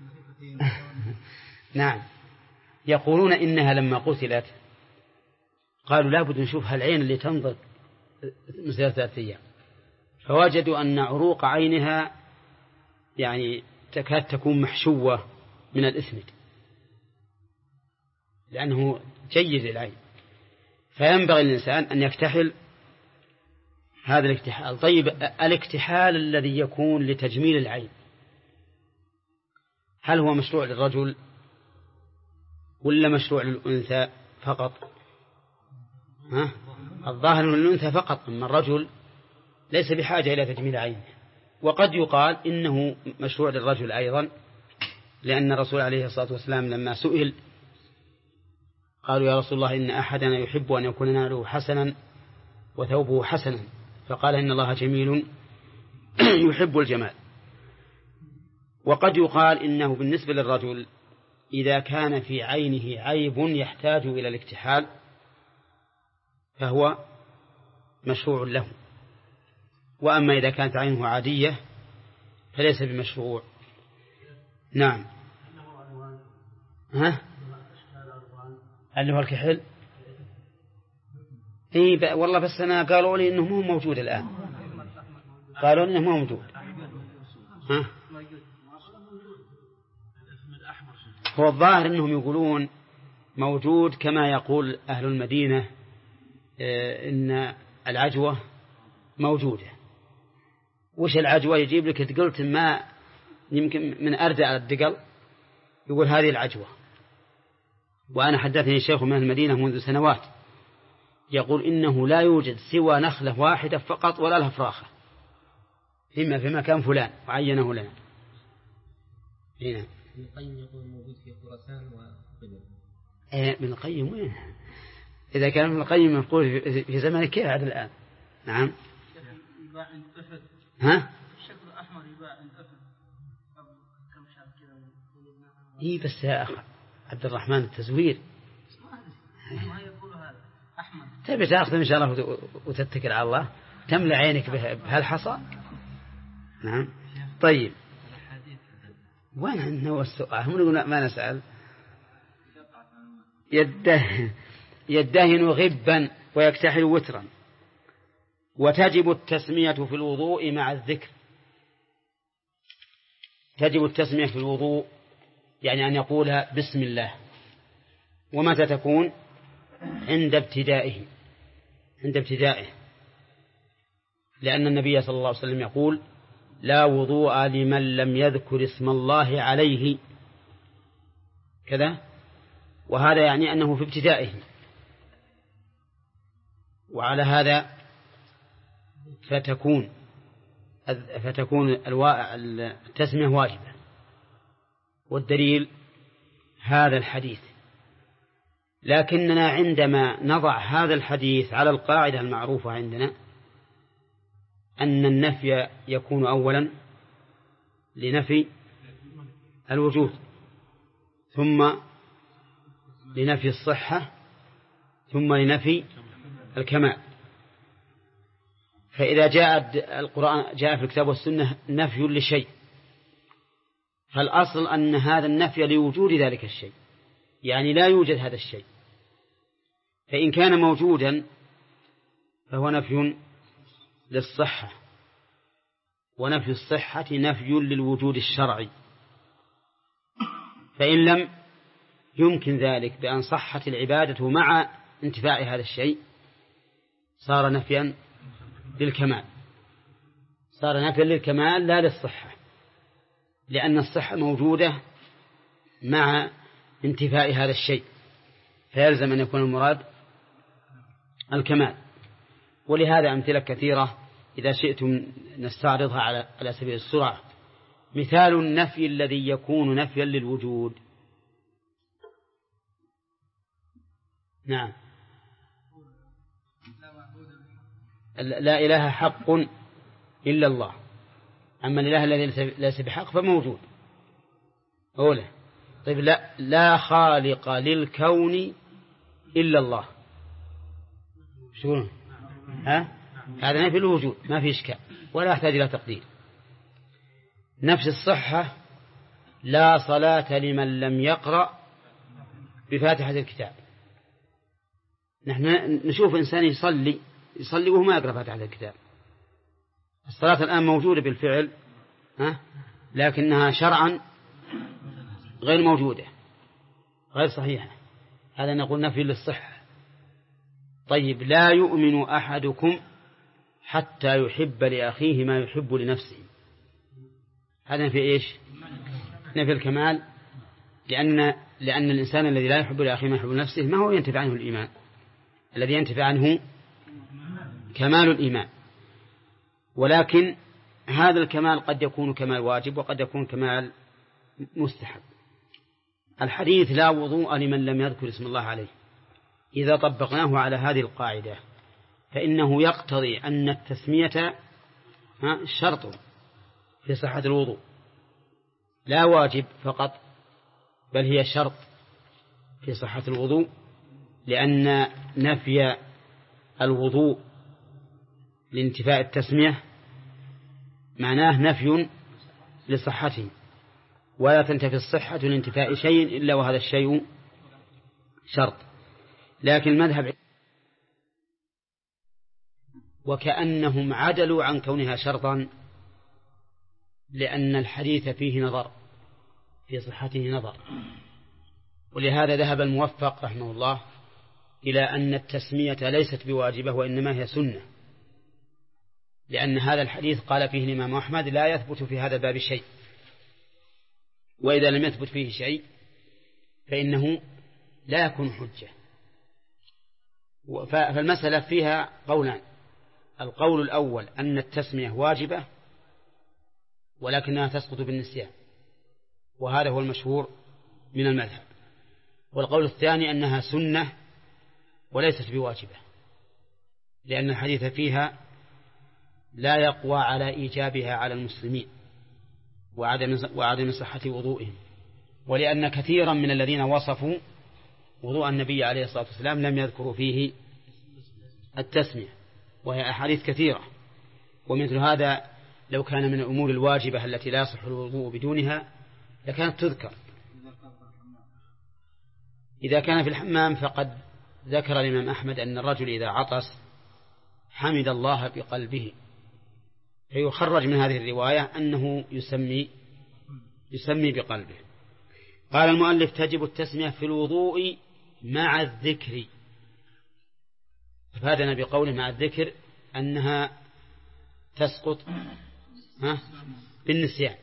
نعم. يقولون إنها لما قتلت قالوا لا بد نشوف هالعين اللي تنظر مسيرة 3 أيام، فوجدوا أن عروق عينها يعني تكاد تكون محشوة من الإثمد، لأنه جيد للعين. فينبغي للإنسان أن يكتحل هذا الاكتحال. طيب الاكتحال الذي يكون لتجميل العين هل هو مشروع للرجل ولا مشروع للأنثى فقط؟ الظاهر للأنثى فقط، أما الرجل ليس بحاجة إلى تجميل عينه. وقد يقال إنه مشروع للرجل أيضا، لأن الرسول عليه الصلاة والسلام لما سئل قالوا يا رسول الله إن أحدنا يحب أن يكون ناله حسنا وثوبه حسنا، فقال إن الله جميل يحب الجمال. وقد يقال إنه بالنسبة للرجل إذا كان في عينه عيب يحتاج إلى الاكتحال فهو مشروع له، وأما إذا كانت عينه عادية فليس بمشروع. نعم. اللي هو الكحل إيه والله، بس أنا قالوا لي إنه مو موجود الآن، قالوا إنه مو موجود. هو الظاهر إنهم يقولون موجود كما يقول أهل المدينة إن العجوة موجودة. وش العجوة؟ يجيب لك دقلت ما يمكن من أردع الدقل يقول هذه العجوة. وأنا حدثني شيخ من المدينة منذ سنوات يقول إنه لا يوجد سوى نخلة واحدة فقط ولا لها فراخة إما في مكان فلان وعينه لنا. هنا ابن القيم يقول موجود في خراسان وقبل. ابن القيم وين؟ إذا كان ابن القيم يقول في زمانك كيف عاد الآن؟ نعم. يباع عند أفد. الشكل الأحمر يباع عند أفد قبل كم شهر كذا. إيه بس يا أخ عبد الرحمن التزوير ما يقول هذا أحمر. تبي تأخذ إن شاء الله وتتكل على الله تملأ عينك بهالحصى. نعم. طيب وين عندنا هو السؤال؟ هم يقولون ما نسأل. يدهن غبا ويكتحل وترا. وتجب التسمية في الوضوء مع الذكر. تجب التسمية في الوضوء يعني أن يقولها بسم الله. ومتى تكون؟ عند ابتدائه، لأن النبي صلى الله عليه وسلم يقول لا وضوء لمن لم يذكر اسم الله عليه كذا، وهذا يعني أنه في ابتدائه. وعلى هذا فتكون التسمية واجبة. والدليل هذا الحديث. لكننا عندما نضع هذا الحديث على القاعدة المعروفة عندنا أن النفي يكون أولا لنفي الوجود، ثم لنفي الصحة، ثم لنفي الكمال. فإذا جاء في الكتاب والسنة نفي لشيء فالأصل أن هذا النفي لوجود ذلك الشيء، يعني لا يوجد هذا الشيء. فإن كان موجودا فهو نفي للصحة، ونفي الصحة نفي للوجود الشرعي. فإن لم يمكن ذلك بأن صحت العبادة مع انتفاع هذا الشيء صار نفيا للكمال، صار نفيا للكمال لا للصحة، لأن الصحة موجودة مع انتفاء هذا الشيء، فيلزم أن يكون المراد الكمال. ولهذا أمثلة كثيرة إذا شئتم نستعرضها على سبيل السرعة. مثال النفي الذي يكون نفيا للوجود. نعم، لا إله حق إلا الله، أما الإله الذي ليس بحق فموجود أولا. طيب لا خالق للكون إلا الله، شو هذا نفي الوجود ما في إشكال ولا يحتاج إلى تقدير. نفس الصحة لا صلاة لمن لم يقرأ بفاتحة الكتاب. نحن نشوف إنسان يصلي وهو ما يقرأ فاتحة الكتاب. الصلاة الآن موجودة بالفعل لكنها شرعا غير موجودة غير صحيحة، هذا نقول نفي للصحة. طيب لا يؤمن أحدكم حتى يحب لأخيه ما يحب لنفسه، هذا نفي إيش؟ نفي الكمال، لأن الإنسان الذي لا يحب لأخيه ما يحب لنفسه ما هو ينتفع عنه الإيمان، الذي ينتفع عنه كمال الإيمان. ولكن هذا الكمال قد يكون كمال واجب وقد يكون كمال مستحب. الحديث لا وضوء لمن لم يذكر اسم الله عليه، إذا طبقناه على هذه القاعدة فإنه يقتضي أن التسمية شرط في صحة الوضوء، لا واجب فقط بل هي شرط في صحة الوضوء، لأن نفي الوضوء لانتفاء التسمية معناه نفي لصحته، ولا تنتفي الصحة لانتفاء شيء إلا وهذا الشيء شرط. لكن المذهب وكأنهم عدلوا عن كونها شرطا، لأن الحديث فيه نظر، في صحته نظر. ولهذا ذهب الموفق رحمه الله إلى أن التسمية ليست بواجبة وإنما هي سنة، لأن هذا الحديث قال فيه الإمام أحمد لا يثبت في هذا الباب شيء، وإذا لم يثبت فيه شيء فإنه لا يكون حجة. فالمسألة فيها قولان: القول الأول أن التسمية واجبة ولكنها تسقط بالنسيان، وهذا هو المشهور من المذهب. والقول الثاني أنها سنة وليست بواجبة، لأن الحديث فيها لا يقوى على إيجابها على المسلمين وعدم صحة وضوئهم، ولأن كثيرا من الذين وصفوا وضوء النبي عليه الصلاة والسلام لم يذكروا فيه التسمية، وهي أحاديث كثيرة. ومثل هذا لو كان من الأمور الواجبة التي لا يصح الوضوء بدونها لكانت تذكر. إذا كان في الحمام فقد ذكر الإمام أحمد أن الرجل إذا عطس حمد الله بقلبه، فيخرج من هذه الرواية أنه يسمي بقلبه. قال المؤلف: تجب التسمية في الوضوء مع الذكر. أفادنا بقوله مع الذكر أنها تسقط بالنسيان،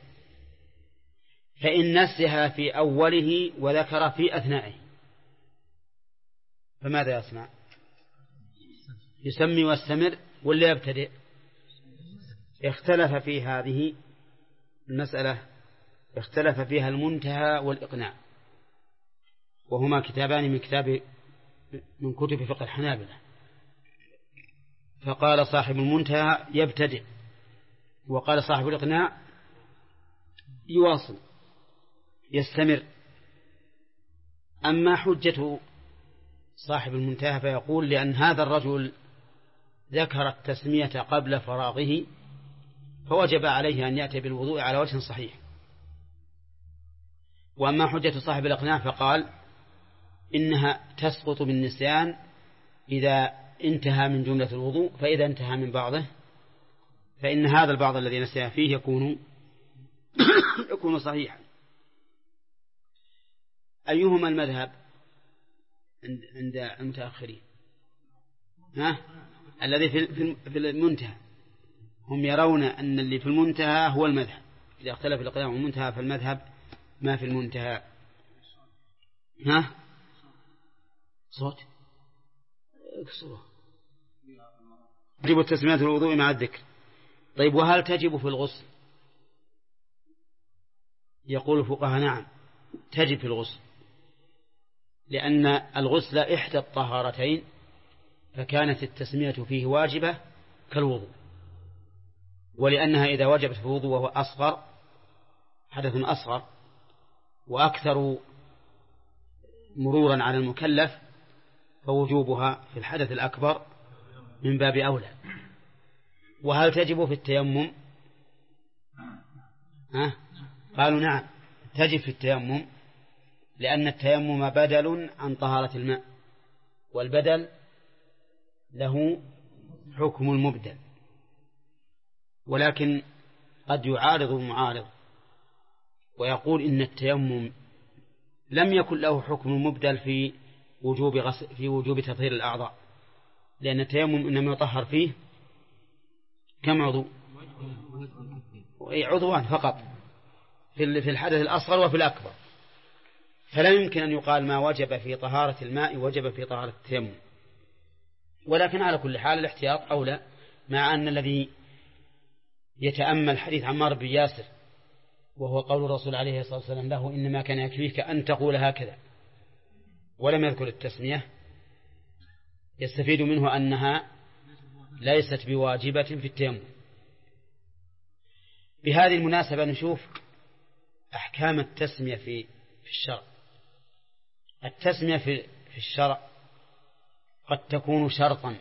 فإن نسيها في أوله وذكر في أثنائه فماذا يصنع؟ يسمي واستمر ولا يبتدئ؟ اختلف في هذه المسألة، اختلف فيها المنتهى والإقناع، وهما كتابان من كتب فقه الحنابلة. فقال صاحب المنتهى يبتدئ، وقال صاحب الإقناع يواصل يستمر. أما حجة صاحب المنتهى فيقول لأن هذا الرجل ذكر التسمية قبل فراغه فوجب عليه أن يأتي بالوضوء على وجه صحيح. وأما حجة صاحب الإقناع فقال إنها تسقط بالنسيان إذا انتهى من جملة الوضوء، فإذا انتهى من بعضه فإن هذا البعض الذي نسي فيه يكون صحيحا. أيهما المذهب عند المتأخرين؟ الذي في المنتهى. هم يرون أن اللي في المنتهى هو المذهب، إذا اختلف القيام والمنتهى فالمذهب ما في المنتهى. صوت اكسره. تجب التسمية في الوضوء مع الذكر. طيب وهل تجب في الغسل؟ يقول الفقهاء نعم تجب في الغسل، لأن الغسل إحدى الطهارتين، فكانت التسمية فيه واجبة كالوضوء، ولأنها إذا وجبت في الوضوء وهو أصغر حدث أصغر وأكثر مرورا على المكلف، فوجوبها في الحدث الأكبر من باب أولى. وهل تجب في التيمم؟ قالوا نعم تجب في التيمم، لأن التيمم بدل عن طهارة الماء، والبدل له حكم المبدل. ولكن قد يعارض المعارض ويقول إن التيمم لم يكن له حكم المبدل في وجوب تطهير الأعضاء، لأن التيمم إنما يطهر فيه كم عضو؟ عضوان فقط، في الحدث الأصغر وفي الأكبر، فلا يمكن أن يقال ما وجب في طهارة الماء وجب في طهارة التيمم. ولكن على كل حال الاحتياط أولى، مع أن الذي يتأمل حديث عمار بن ياسر وهو قول الرسول عليه الصلاة والسلام له إنما كان يكفيك أن تقول هكذا، ولم يذكر التسمية، يستفيد منه أنها ليست بواجبة في التيمم. بهذه المناسبة نشوف أحكام التسمية في الشرع. التسمية في الشرع قد تكون شرطا،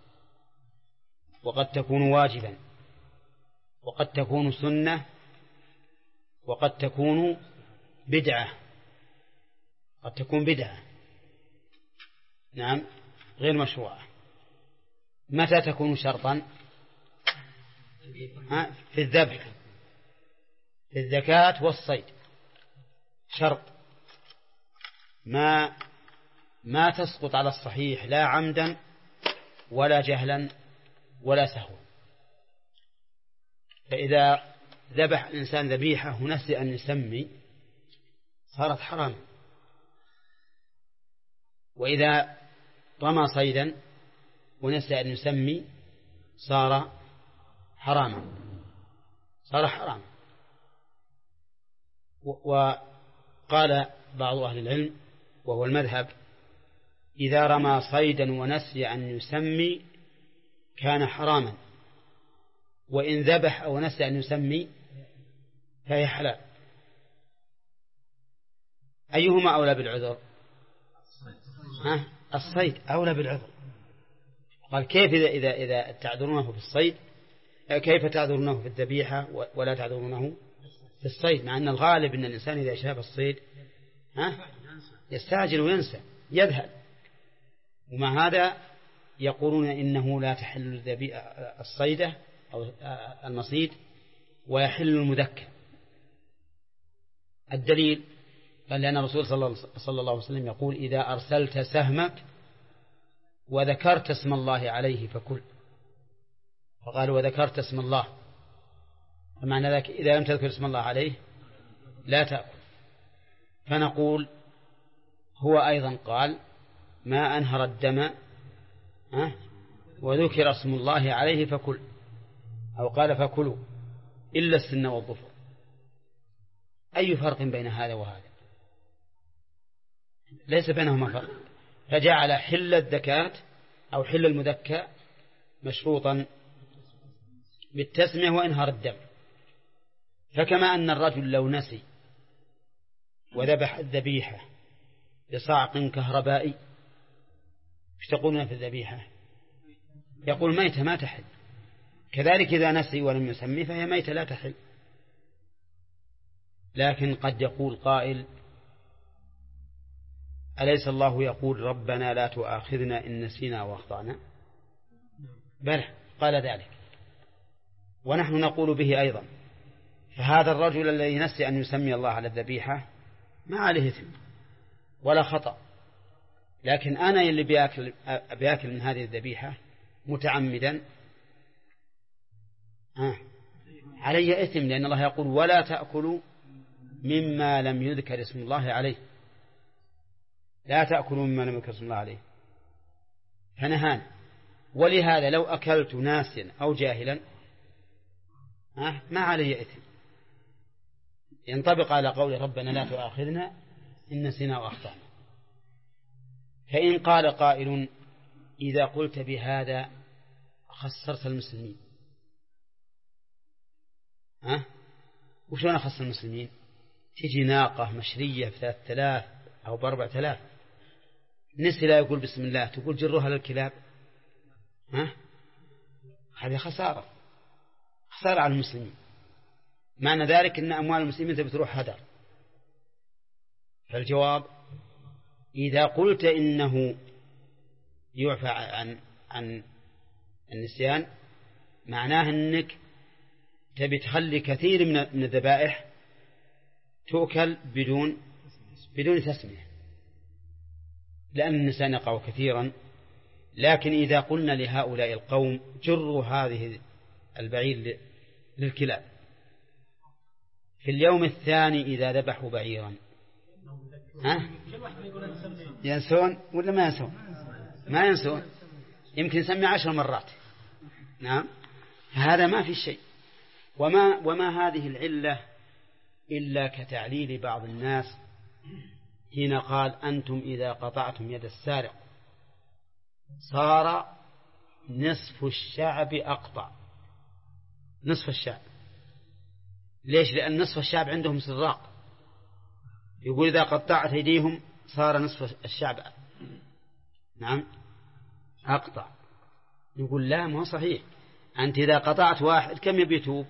وقد تكون واجبا، وقد تكون سنة، وقد تكون بدعة. قد تكون بدعة نعم غير مشروعة. متى تكون شرطا؟ في الذبح، في الزكاة والصيد شرط، ما تسقط على الصحيح لا عمدا ولا جهلا ولا سهوا. فإذا ذبح الإنسان ذبيحة ونسي أن يسمي صارت حرام، وإذا رمى صيدا ونسي أن يسمي صار حراما. وقال بعض أهل العلم وهو المذهب إذا رمى صيدا ونسي أن يسمي كان حراما، وإن ذبح أو نسي أن يسمي فهي حلال. أيهما أولى بالعذر؟ الصيد أولى بالعذر. قال كيف إذا تعذرونه في الصيد كيف تعذرونه في الذبيحة ولا تعذرونه في الصيد، مع أن الغالب أن الإنسان إذا شاف الصيد يستعجل وينسى يذهل. ومع هذا يقولون إنه لا تحل الصيدة أو المصيد ويحل المذكى. الدليل قال لأن الرسول صلى الله عليه وسلم يقول إذا أرسلت سهمك وذكرت اسم الله عليه فكل، فقال وذكرت اسم الله، فمعنى ذلك إذا لم تذكر اسم الله عليه لا تأكل. فنقول هو أيضا قال ما أنهر الدم وذكر اسم الله عليه فكل، أو قال فكلوا إلا السن والظفر. أي فرق بين هذا وهذا؟ ليس بينهما فرق. فجعل حل الذكاة أو حل المذكى مشروطا بالتسمية وإنهار الدم. فكما أن الرجل لو نسي وذبح الذبيحة بصعق كهربائي، ايش تقولون في الذبيحة؟ يقول ميتة ما تحل. كذلك إذا نسي ولم يسمي فهي ميتة لا تحل. لكن قد يقول قائل أليس الله يقول ربنا لا تؤاخذنا إن نسينا وأخطأنا؟ بلى قال ذلك، ونحن نقول به أيضا. فهذا الرجل الذي نسي أن يسمي الله على الذبيحة ما عليه إثم، ولا خطأ، لكن أنا اللي بيأكل من هذه الذبيحة متعمدا علي إثم، لأن الله يقول ولا تأكلوا مما لم يذكر اسم الله عليه، لا تأكلوا مما لم يذكر اسم الله عليه، فنهانا. ولهذا لو أكلت ناسيا أو جاهلا ما علي إثم، ينطبق على قول ربنا لا تؤاخذنا إن نسينا وأخطأنا. فإن قال قائل إذا قلت بهذا خسرت المسلمين، وشون أخسر المسلمين؟ تجي ناقة مشرية ب3000 أو ب4000 نسي لا يقول بسم الله، تقول جروها للكلاب، هذه خسارة على المسلمين. معنى ذلك أن أموال المسلمين بتروح هدر. فالجواب إذا قلت إنه يعفى عن النسيان، معناه أنك تبي تخلي كثير من الذبائح تؤكل بدون تسمية، لأن النسيان يقع كثيرا. لكن إذا قلنا لهؤلاء القوم جروا هذه البعير للكلاب، في اليوم الثاني إذا ذبحوا بعيرا ينسون ولا ما ينسون؟ ما ينسون، يمكن يسمي 10 مرات. نعم، هذا ما في شيء. وما هذه العلة إلا كتعليل بعض الناس حين قال أنتم إذا قطعتم يد السارق صار نصف الشعب أقطع. نصف الشعب، ليش؟ لأن نصف الشعب عندهم سراق، يقول إذا قطعت أيديهم صار نصف الشعب نعم أقطع. يقول لا، ما هو صحيح. أنت إذا قطعت واحد كم يتوب؟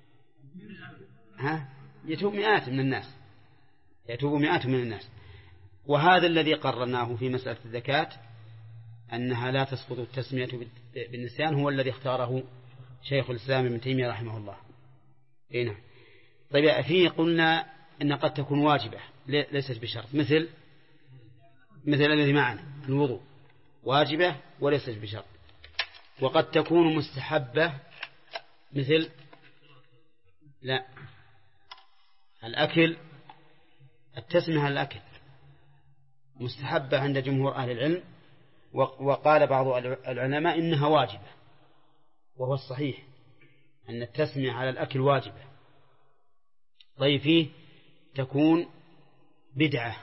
يتوب مئات من الناس، يتوب مئات من الناس. وهذا الذي قررناه في مسألة الزكاة أنها لا تسقط التسمية بالنسيان، هو الذي اختاره شيخ الإسلام ابن تيمية رحمه الله. هنا طيب، فيه قلنا أن قد تكون واجبة ليست بشرط، مثل الذي معنا الوضوء، واجبة وليست بشرط. وقد تكون مستحبة، مثل لا الأكل، التسمية على الأكل مستحبة عند جمهور أهل العلم، وقال بعض العلماء إنها واجبة، وهو الصحيح أن التسمية على الأكل واجبة. طيب فيه تكون بدعة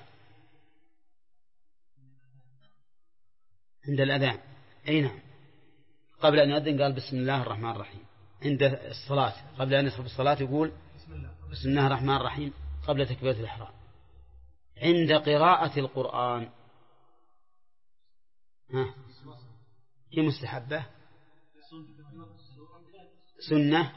عند الأذان، أي نعم، قبل أن يؤذن قال بسم الله الرحمن الرحيم. عند الصلاة قبل أن يدخل الصلاة يقول بسم الله الرحمن الرحيم قبل تكبيرة الإحرام. عند قراءة القرآن هي مستحبة سنة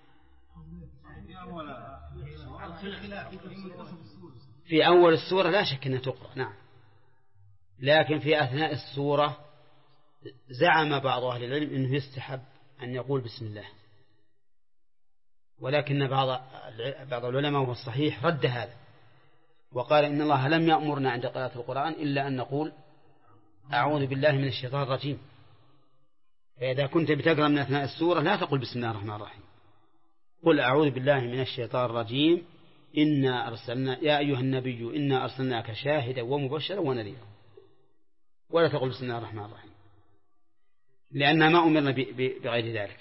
في أول السورة لا شك أنها تقرأ، نعم، لكن في أثناء السورة زعم بعض أهل العلم أنه يستحب أن يقول بسم الله، ولكن بعض العلماء وهو الصحيح رد هذا وقال إن الله لم يأمرنا عند قراءة القرآن إلا أن نقول أعوذ بالله من الشيطان الرجيم. فإذا كنت بتقرأ من أثناء السورة لا تقول بسم الله الرحمن الرحيم، قل أعوذ بالله من الشيطان الرجيم إنا أرسلنا يا أيها النبي إنا أرسلناك شاهدا ومبشرا ونذيرا، ولا تقول بسم الله الرحمن الرحيم، لأننا ما أمرنا بغير ذلك.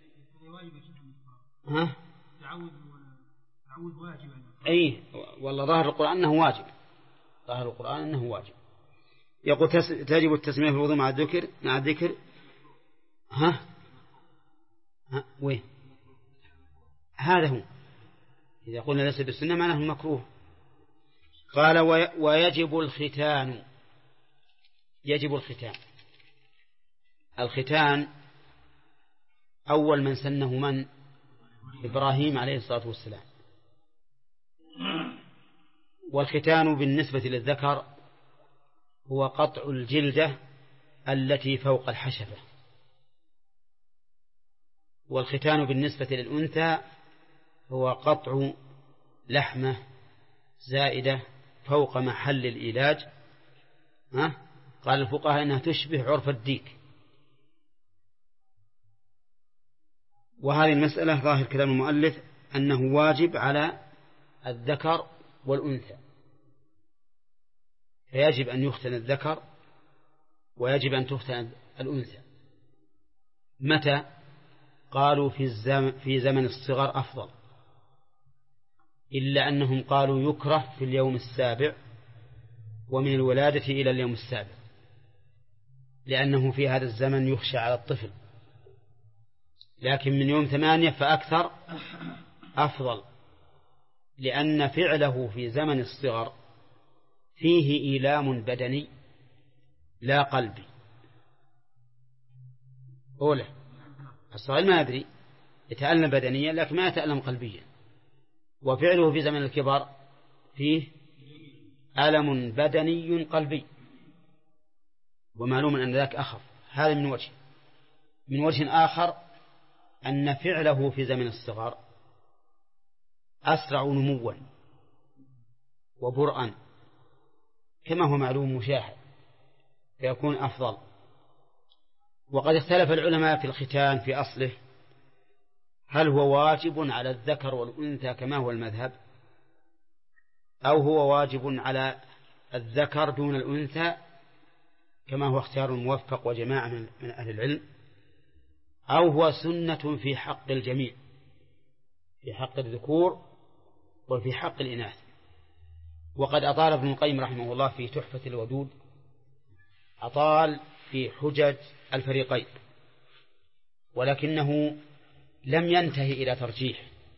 تعود واجب. أي والله ظاهر القرآن أنه واجب، ظاهر القرآن أنه واجب. يقول تجب التسمية في الوضوء مع الذكر. وين هذا هو؟ إذا قلنا ليس بالسنة معناه المكروه. قال ويجب الختان. يجب الختان أول من سنه من؟ إبراهيم عليه الصلاة والسلام. والختان بالنسبة للذكر هو قطع الجلدة التي فوق الحشفة، والختان بالنسبة للأنثى هو قطع لحمة زائدة فوق محل الإيلاج قال الفقهاء إنها تشبه عرف الديك. وهذه المسألة ظاهر كلام المؤلف أنه واجب على الذكر والأنثى، فيجب أن يختن الذكر ويجب أن تختن الأنثى. متى؟ قالوا في زمن الصغر أفضل، إلا أنهم قالوا يكره في اليوم السابع ومن الولادة إلى اليوم السابع، لأنه في هذا الزمن يخشى على الطفل، لكن من يوم 8 فأكثر أفضل، لأن فعله في زمن الصغر فيه إيلام بدني لا قلبي. أولا الصغير ما يدري، يتألم بدنيا لكن ما يتألم قلبيا، وفعله في زمن الكبر فيه ألم بدني قلبي، ومعلوم أن ذاك أخف. هذا من وجه. من وجه آخر أن فعله في زمن الصغر أسرع نموا وبرءا كما هو معلوم مشاهد، فيكون أفضل. وقد اختلف العلماء في الختان في أصله، هل هو واجب على الذكر والأنثى كما هو المذهب، أو هو واجب على الذكر دون الأنثى كما هو اختيار الموفق وجماعة من أهل العلم، أو هو سنة في حق الجميع، في حق الذكور وفي حق الإناث. وقد أطال ابن القيم رحمه الله في تحفة الودود، أطال في حجج الفريقين، ولكنه لم ينتهي إلى ترجيح،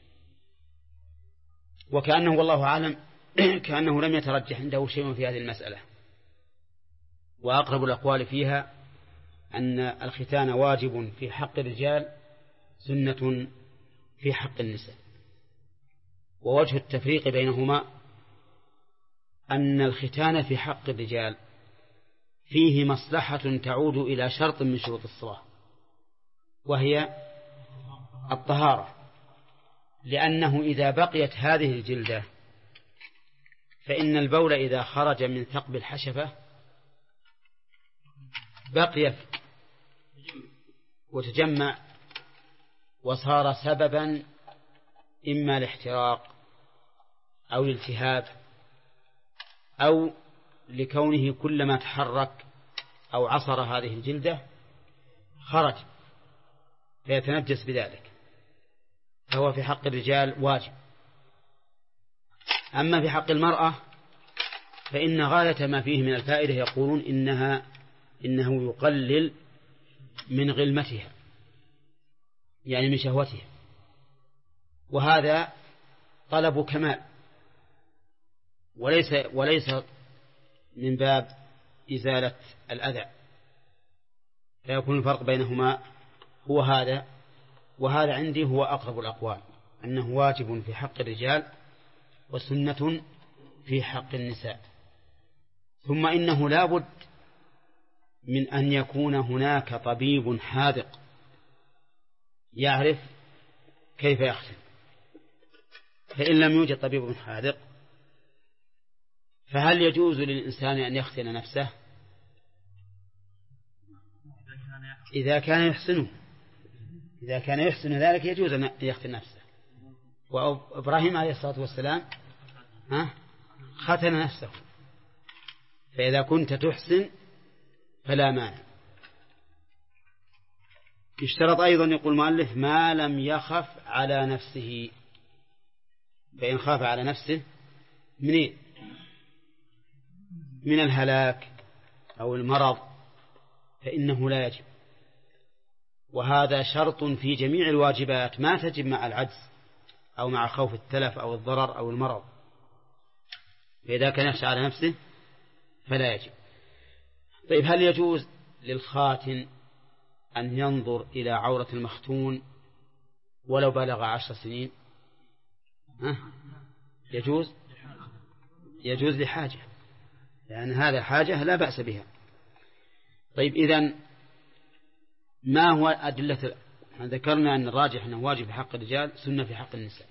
وكأنه والله أعلم كأنه لم يترجح عنده شيء في هذه المسألة. وأقرب الأقوال فيها أن الختان واجب في حق الرجال، سنة في حق النساء. ووجه التفريق بينهما أن الختان في حق الرجال فيه مصلحة تعود إلى شرط من شروط الصلاة، وهي الطهارة، لأنه إذا بقيت هذه الجلدة فإن البول إذا خرج من ثقب الحشفة بقي وتجمع وصار سببا إما الاحتراق أو الالتهاب، أو لكونه كلما تحرك أو عصر هذه الجلدة خرج فيتنجس بذلك، فهو في حق الرجال واجب. أما في حق المرأة فإن غاية ما فيه من الفائدة يقولون إنه يقلل من غلمتها، يعني من شهوتها، وهذا طلب كمال وليس من باب إزالة الأذى، فيكون الفرق بينهما هو هذا وهذا. عندي هو أقرب الأقوال أنه واجب في حق الرجال وسنة في حق النساء. ثم إنه لا بد من أن يكون هناك طبيب حاذق يعرف كيف يختن، فإن لم يوجد طبيب حاذق فهل يجوز للإنسان أن يختن نفسه؟ إذا كان يحسن ذلك يجوز أن يختن نفسه. وإبراهيم عليه الصلاة والسلام ختن نفسه، فإذا كنت تحسن فلا مانع. يشترط أيضا يقول المؤلف ما لم يخف على نفسه، فإن خاف على نفسه من الهلاك أو المرض فإنه لا يجب، وهذا شرط في جميع الواجبات ما تجب مع العجز أو مع خوف التلف أو الضرر أو المرض، فإذا كان يخشى على نفسه فلا يجب. طيب هل يجوز للخاتن أن ينظر إلى عورة المختون ولو بلغ 10 سنين؟ يجوز لحاجة، لأن هذا حاجة لا بأس بها. طيب إذن ما هو أدلة؟ ذكرنا أن الراجح أنه واجب في حق الرجال، سنة في حق النساء.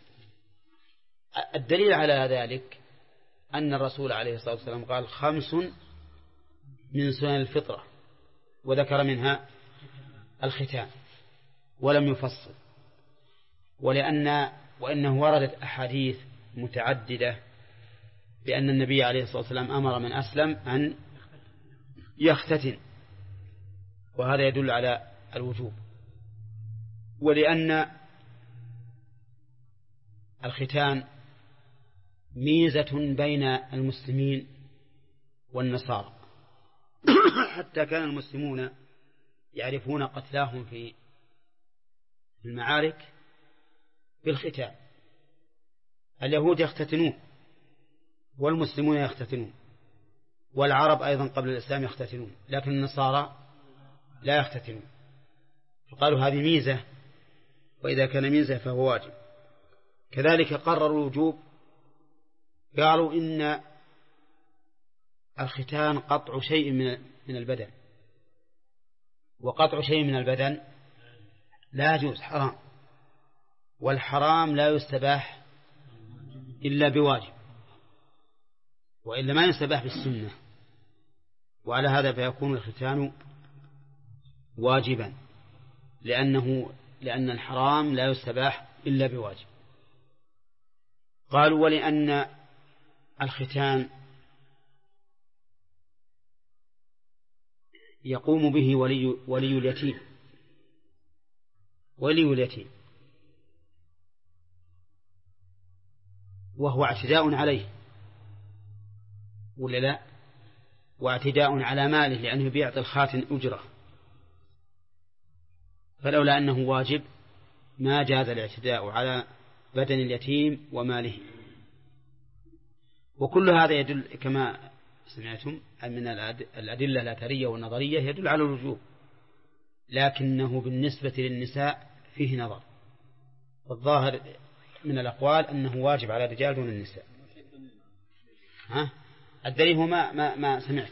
الدليل على ذلك أن الرسول عليه الصلاة والسلام قال 5 من سنن الفطرة وذكر منها الختان ولم يفصل، وإنه وردت أحاديث متعددة بأن النبي عليه الصلاة والسلام أمر من أسلم أن يختتن، وهذا يدل على الوجوب. ولأن الختان ميزة بين المسلمين والنصارى حتى كان المسلمون يعرفون قتلاهم في المعارك بالختان. اليهود يختتنون والمسلمون يختتنون، والعرب أيضا قبل الإسلام يختتنون، لكن النصارى لا يختتنون، فقالوا هذه ميزة، وإذا كان ميزة فهو واجب. كذلك قرروا الوجوب، قالوا إن الختان قطع شيء من البدن، وقطع شيء من البدن لا يجوز، حرام، والحرام لا يستباح إلا بواجب، وإلا ما يستباح بالسنة، وعلى هذا فيكون الختان واجبا، لأن الحرام لا يستباح إلا بواجب. قالوا ولأن الختان يقوم به ولي اليتيم، وهو اعتداء عليه ولا لا، واعتداء على ماله، لأنه بيعطي الخاتن أجرة، فلولا أنه واجب ما جاز الاعتداء على بدن اليتيم وماله. وكل هذا يدل كما سمعتم من الأدلة الأثرية والنظرية يدل على الوجوب، لكنه بالنسبة للنساء فيه نظر، والظاهر من الأقوال أنه واجب على الرجال دون النساء. الدليل هو ما سمعت،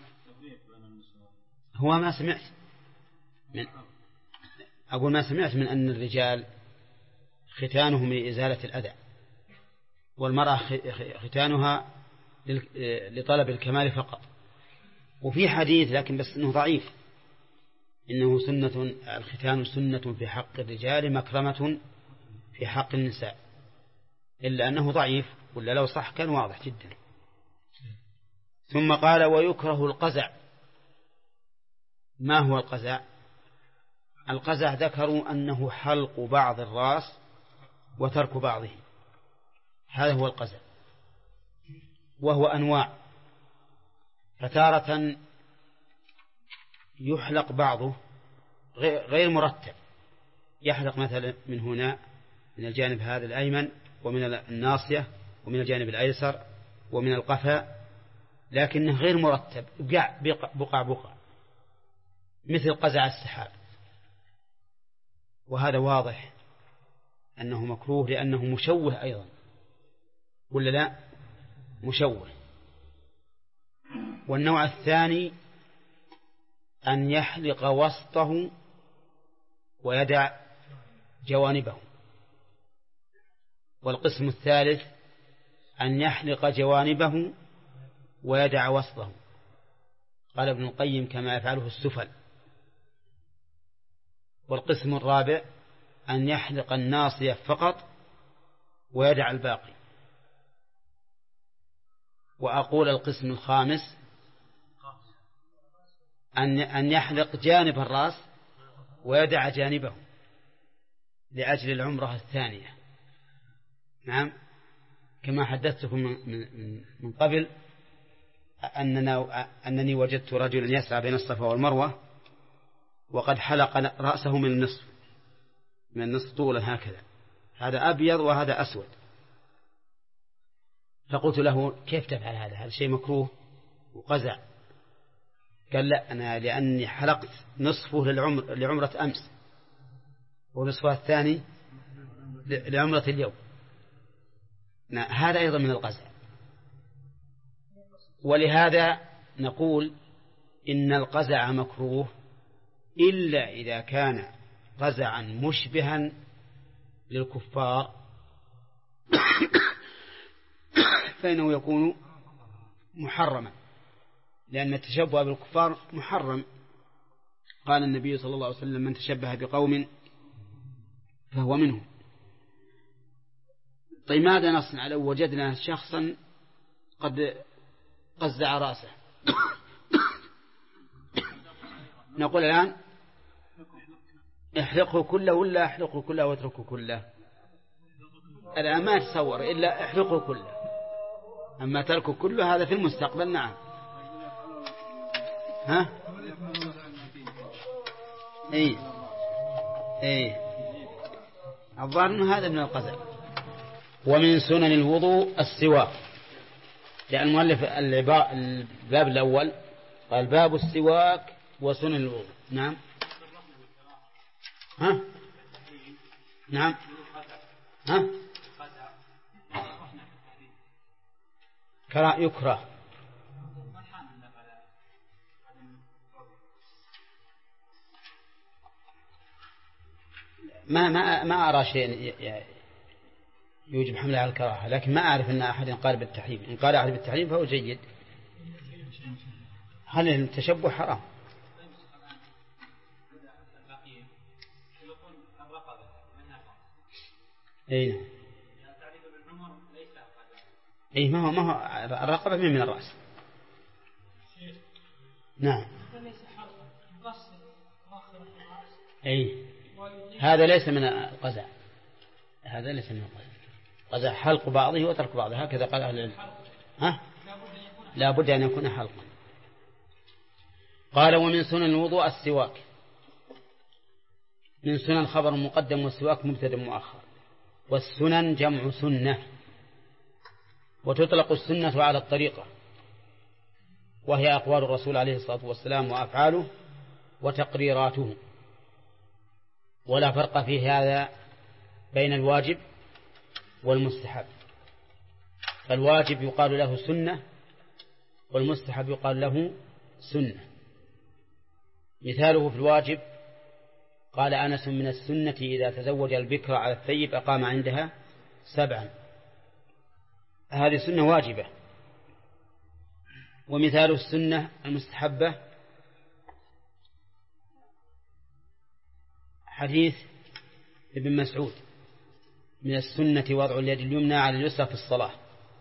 هو ما سمعت أقول ما سمعت من أن الرجال ختانهم لإزالة الأذى، والمرأة ختانها لطلب الكمال فقط. وفي حديث لكن بس إنه ضعيف، إنه سنة، الختان سنة في حق الرجال مكرمة في حق النساء، إلا أنه ضعيف، ولا لو صح كان واضح جدا. ثم قال ويكره القزع. ما هو القزع؟ القزع ذكروا أنه حلق بعض الرأس وترك بعضه، هذا هو القزع، وهو أنواع، فتارة يحلق بعضه غير مرتب، يحلق مثلا من هنا من الجانب هذا الأيمن، ومن الناصية، ومن الجانب الأيسر، ومن القفا، لكنه غير مرتب، بقع مثل قزع السحاب، وهذا واضح أنه مكروه لأنه مشوه أيضا، ولا لا؟ مشوه. والنوع الثاني أن يحلق وسطه ويدع جوانبه. والقسم الثالث أن يحلق جوانبه ويدع وسطه، قال ابن القيم كما يفعله السفل. والقسم الرابع أن يحلق الناصية فقط ويدع الباقي. وأقول القسم الخامس أن يحلق جانب الرأس ويدع جانبه لأجل العمرة الثانية. نعم، كما حدثتكم من قبل أنني وجدت رجلا يسعى بين الصفا والمروة وقد حلق رأسه من النصف طولا هكذا، هذا أبيض وهذا أسود، فقلت له كيف تفعل هذا شيء مكروه وقزع. قال لا، أنا لأني حلقت نصفه لعمرة أمس ونصفه الثاني لعمرة اليوم. هذا أيضا من القزع. ولهذا نقول إن القزع مكروه إلا إذا كان قزعا مشبها للكفار فإنه يكون محرما، لأن التشبه بالكفار محرم. قال النبي صلى الله عليه وسلم: من تشبه بقوم فهو منهم. طيب ماذا نصنع لو وجدنا شخصا قد قزع رأسه؟ نقول الآن احلقه كله ولا احلقه كله واتركه كله؟ الآن ما تصور إلا احلقه كله، أما تركه كله هذا في المستقبل. نعم. ها؟ ايه الظاهر أنه هذا من القزع. ومن سنن الوضوء السواك، لأن المؤلف الباب الأول قال باب السواك وسنن الوضوء. نعم. ها؟ نعم. ها؟ يكره. ما أرى شيء يوجب حمله على الكراهة، لكن ما أعرف أن أحد قال بالتحريم. إن قال أحد بالتحريم فهو جيد. هل التشبه حرام؟ ما هو الرقبة من الرأس. نعم. هذا ليس من القزع، هذا ليس من القزع. قزع حلق بعضه وترك بعضه، هكذا قال أهل العلم. لا بد أن يكون حلقا. قال ومن سنن الوضوء السواك. من سنن خبر مقدم، والسواك مبتدأ مؤخر. والسنن جمع سنة، وتطلق السنة على الطريقة، وهي أقوال الرسول عليه الصلاة والسلام وأفعاله وتقريراته. ولا فرق في هذا بين الواجب والمستحب، فالواجب يقال له سنة والمستحب يقال له سنة. مثاله في الواجب قال أنس: من السنة إذا تزوج البكر على الثيب أقام عندها 7. هذه سنة واجبة. ومثال السنة المستحبة حديث ابن مسعود: من السنة وضع اليد اليمنى على اليسرى في الصلاة.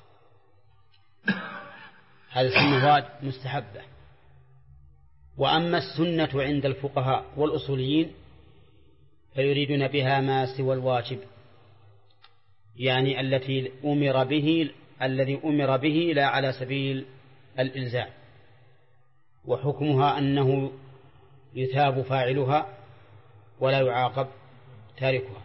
هذه سنة مستحبة. وأما السنة عند الفقهاء والأصوليين فيريدون بها ما سوى الواجب، يعني الذي أمر به لا على سبيل الإلزام، وحكمها أنه يثاب فاعلها ولا يعاقب تاركها.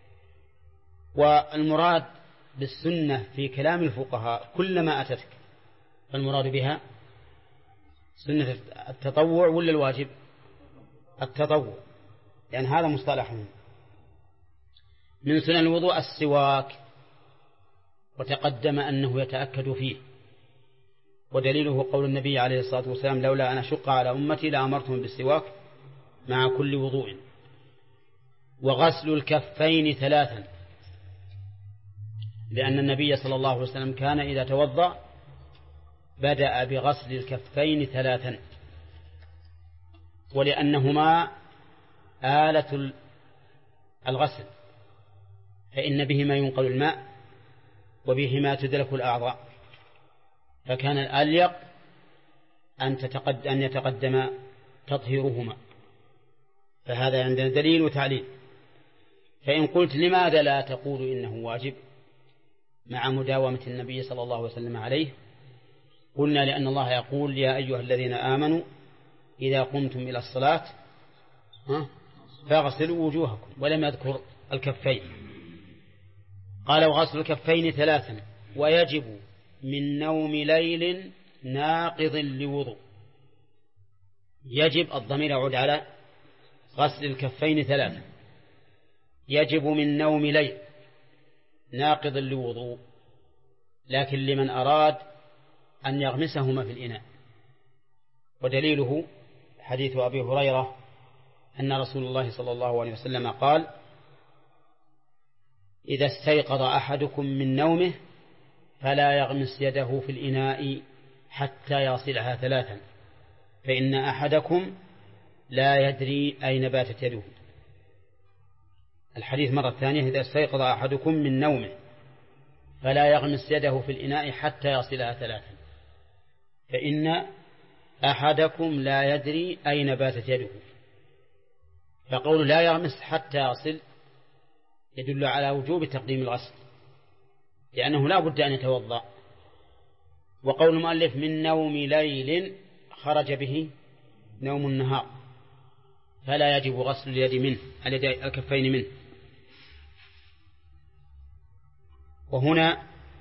والمراد بالسنة في كلام الفقهاء كلما أتتك، فالمراد بها سنة التطوع ولا الواجب؟ التطوع، يعني هذا مصطلحهم. من سنن الوضوء السواك، وتقدم أنه يتأكد فيه، ودليله قول النبي عليه الصلاة والسلام: لولا أن أشق على أمتي لأمرتهم بالسواك مع كل وضوء. وغسل الكفين 3، لأن النبي صلى الله عليه وسلم كان إذا توضأ بدأ بغسل الكفين 3، ولأنهما آلة الغسل، فإن بهما ينقل الماء وبهما تدلك الأعضاء، فكان الأليق أن يتقدم تطهيرهما. فهذا عندنا دليل وتعليل. فإن قلت لماذا لا تقول إنه واجب مع مداومة النبي صلى الله عليه وسلم عليه؟ قلنا لأن الله يقول: يا أيها الذين آمنوا إذا قمتم إلى الصلاة فاغسلوا وجوهكم، ولم يذكر الكفين. قال: وغسل الكفين 3، ويجب من نوم ليل ناقض لوضوء. يجب، الضمير يعود على غسل الكفين 3، يجب من نوم ليل ناقض لوضوء، لكن لمن أراد أن يغمسهما في الإناء. ودليله حديث أبي هريرة أن رسول الله صلى الله عليه وسلم قال: إذا استيقظ أحدكم من نومه فلا يغمس يده في الإناء حتى يصلها 3، فإن أحدكم لا يدري أين باتت يده. الحديث مرة ثانية: إذا استيقظ أحدكم من نومه فلا يغمس يده في الإناء حتى يصلها 3، فإن أحدكم لا يدري أين باتت يده. فقول لا يغمس حتى يصل يدل على وجوب تقديم الغسل، لأنه لا بد أن يتوضأ. وقول المؤلف من نوم ليل خرج به نوم النهار، فلا يجب غسل اليد منه، الكفين منه. وهنا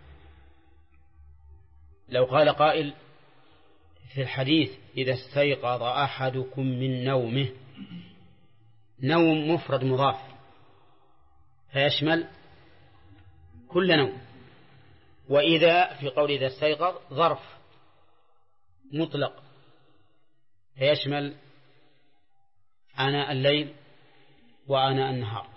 لو قال قائل في الحديث: إذا استيقظ أحدكم من نومه، نوم مفرد مضاف فيشمل كل نوم، وإذا في قول إذا استيقظ ظرف مطلق فيشمل آناء الليل وآناء النهار.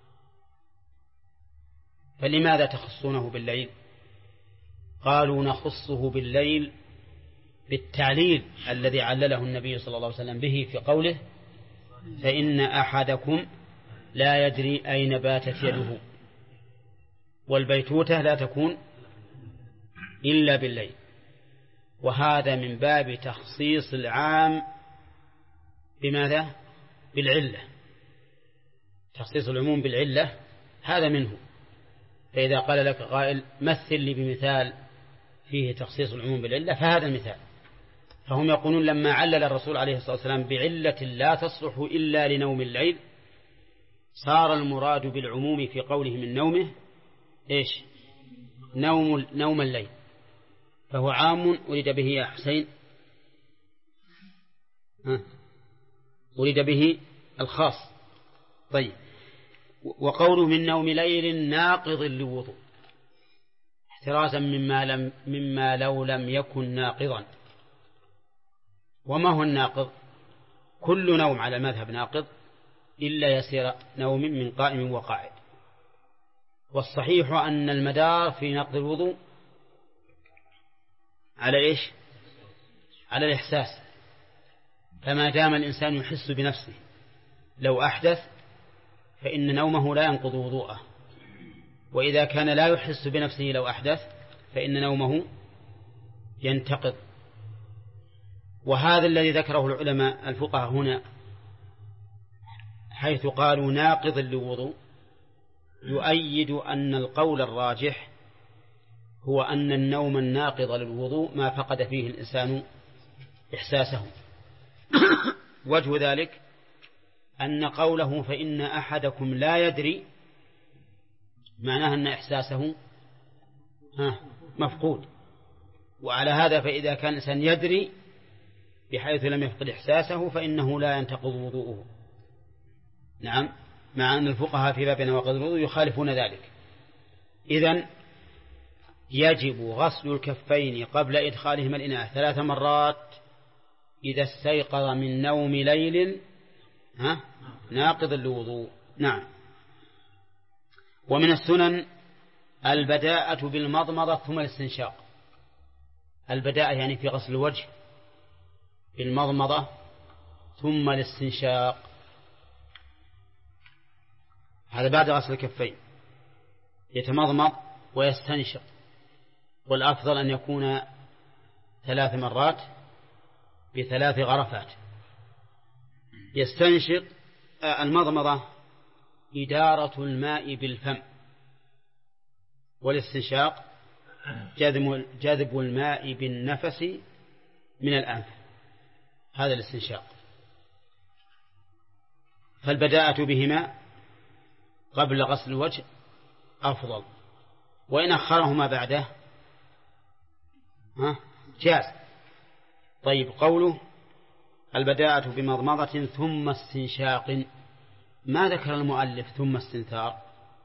فلماذا تخصونه بالليل؟ قالوا نخصه بالليل بالتعليل الذي علله النبي صلى الله عليه وسلم به في قوله: فإن أحدكم لا يدري أين باتت يده. والبيتوتة لا تكون إلا بالليل، وهذا من باب تخصيص العام بماذا؟ بالعلة. تخصيص العموم بالعلة هذا منه. فإذا قال لك قائل: مثل لي بمثال فيه تخصيص العموم بالعلة، فهذا المثال. فهم يقولون لما علل الرسول عليه الصلاة والسلام بعلة لا تصلح إلا لنوم الليل، صار المراد بالعموم في قوله من نومه إيش؟ نوم الليل، فهو عام أريد به يا حسين، أريد به الخاص. طيب، وقوله من نوم ليل ناقض للوضوء، احترازا مما لو لم يكن ناقضا. وما هو الناقض؟ كل نوم على مذهب ناقض إلا يسير نوم من قائم وقاعد. والصحيح أن المدار في نقض الوضوء على إيش؟ على الإحساس. فما دام الإنسان يحس بنفسه لو أحدث فإن نومه لا ينقض وضوءه، وإذا كان لا يحس بنفسه لو أحدث فإن نومه ينتقض. وهذا الذي ذكره العلماء الفقهاء هنا حيث قالوا ناقض للوضوء يؤيد أن القول الراجح هو أن النوم الناقض للوضوء ما فقد فيه الإنسان إحساسه. وجه ذلك أن قوله فإن أحدكم لا يدري معناه أن إحساسه مفقود. وعلى هذا فإذا كان الإنسان يدري بحيث لم يفقد إحساسه فإنه لا ينتقض وضوءه. نعم، مع أن الفقهاء في باب نواقض الوضوء يخالفون ذلك. إذن يجب غسل الكفين قبل إدخالهما الإناء 3 مرات إذا استيقظ من نوم ليل ناقض للوضوء. نعم. ومن السنن البداءة بالمضمضة ثم الاستنشاق. البداءة يعني في غسل الوجه بالمضمضة ثم الاستنشاق، هذا بعد غسل الكفين. يتمضمض ويستنشق، والأفضل أن يكون 3 مرات ب3 غرفات. يستنشق. المضمضة إدارة الماء بالفم، والاستنشاق جذب الماء بالنفس من الأنف، هذا الاستنشاق. فالبداءة بهما قبل غسل الوجه أفضل، وإن أخرهما بعده جاز. طيب، قوله البداءة بمضمضة ثم استنشاق، ما ذكر المؤلف ثم استنثار؟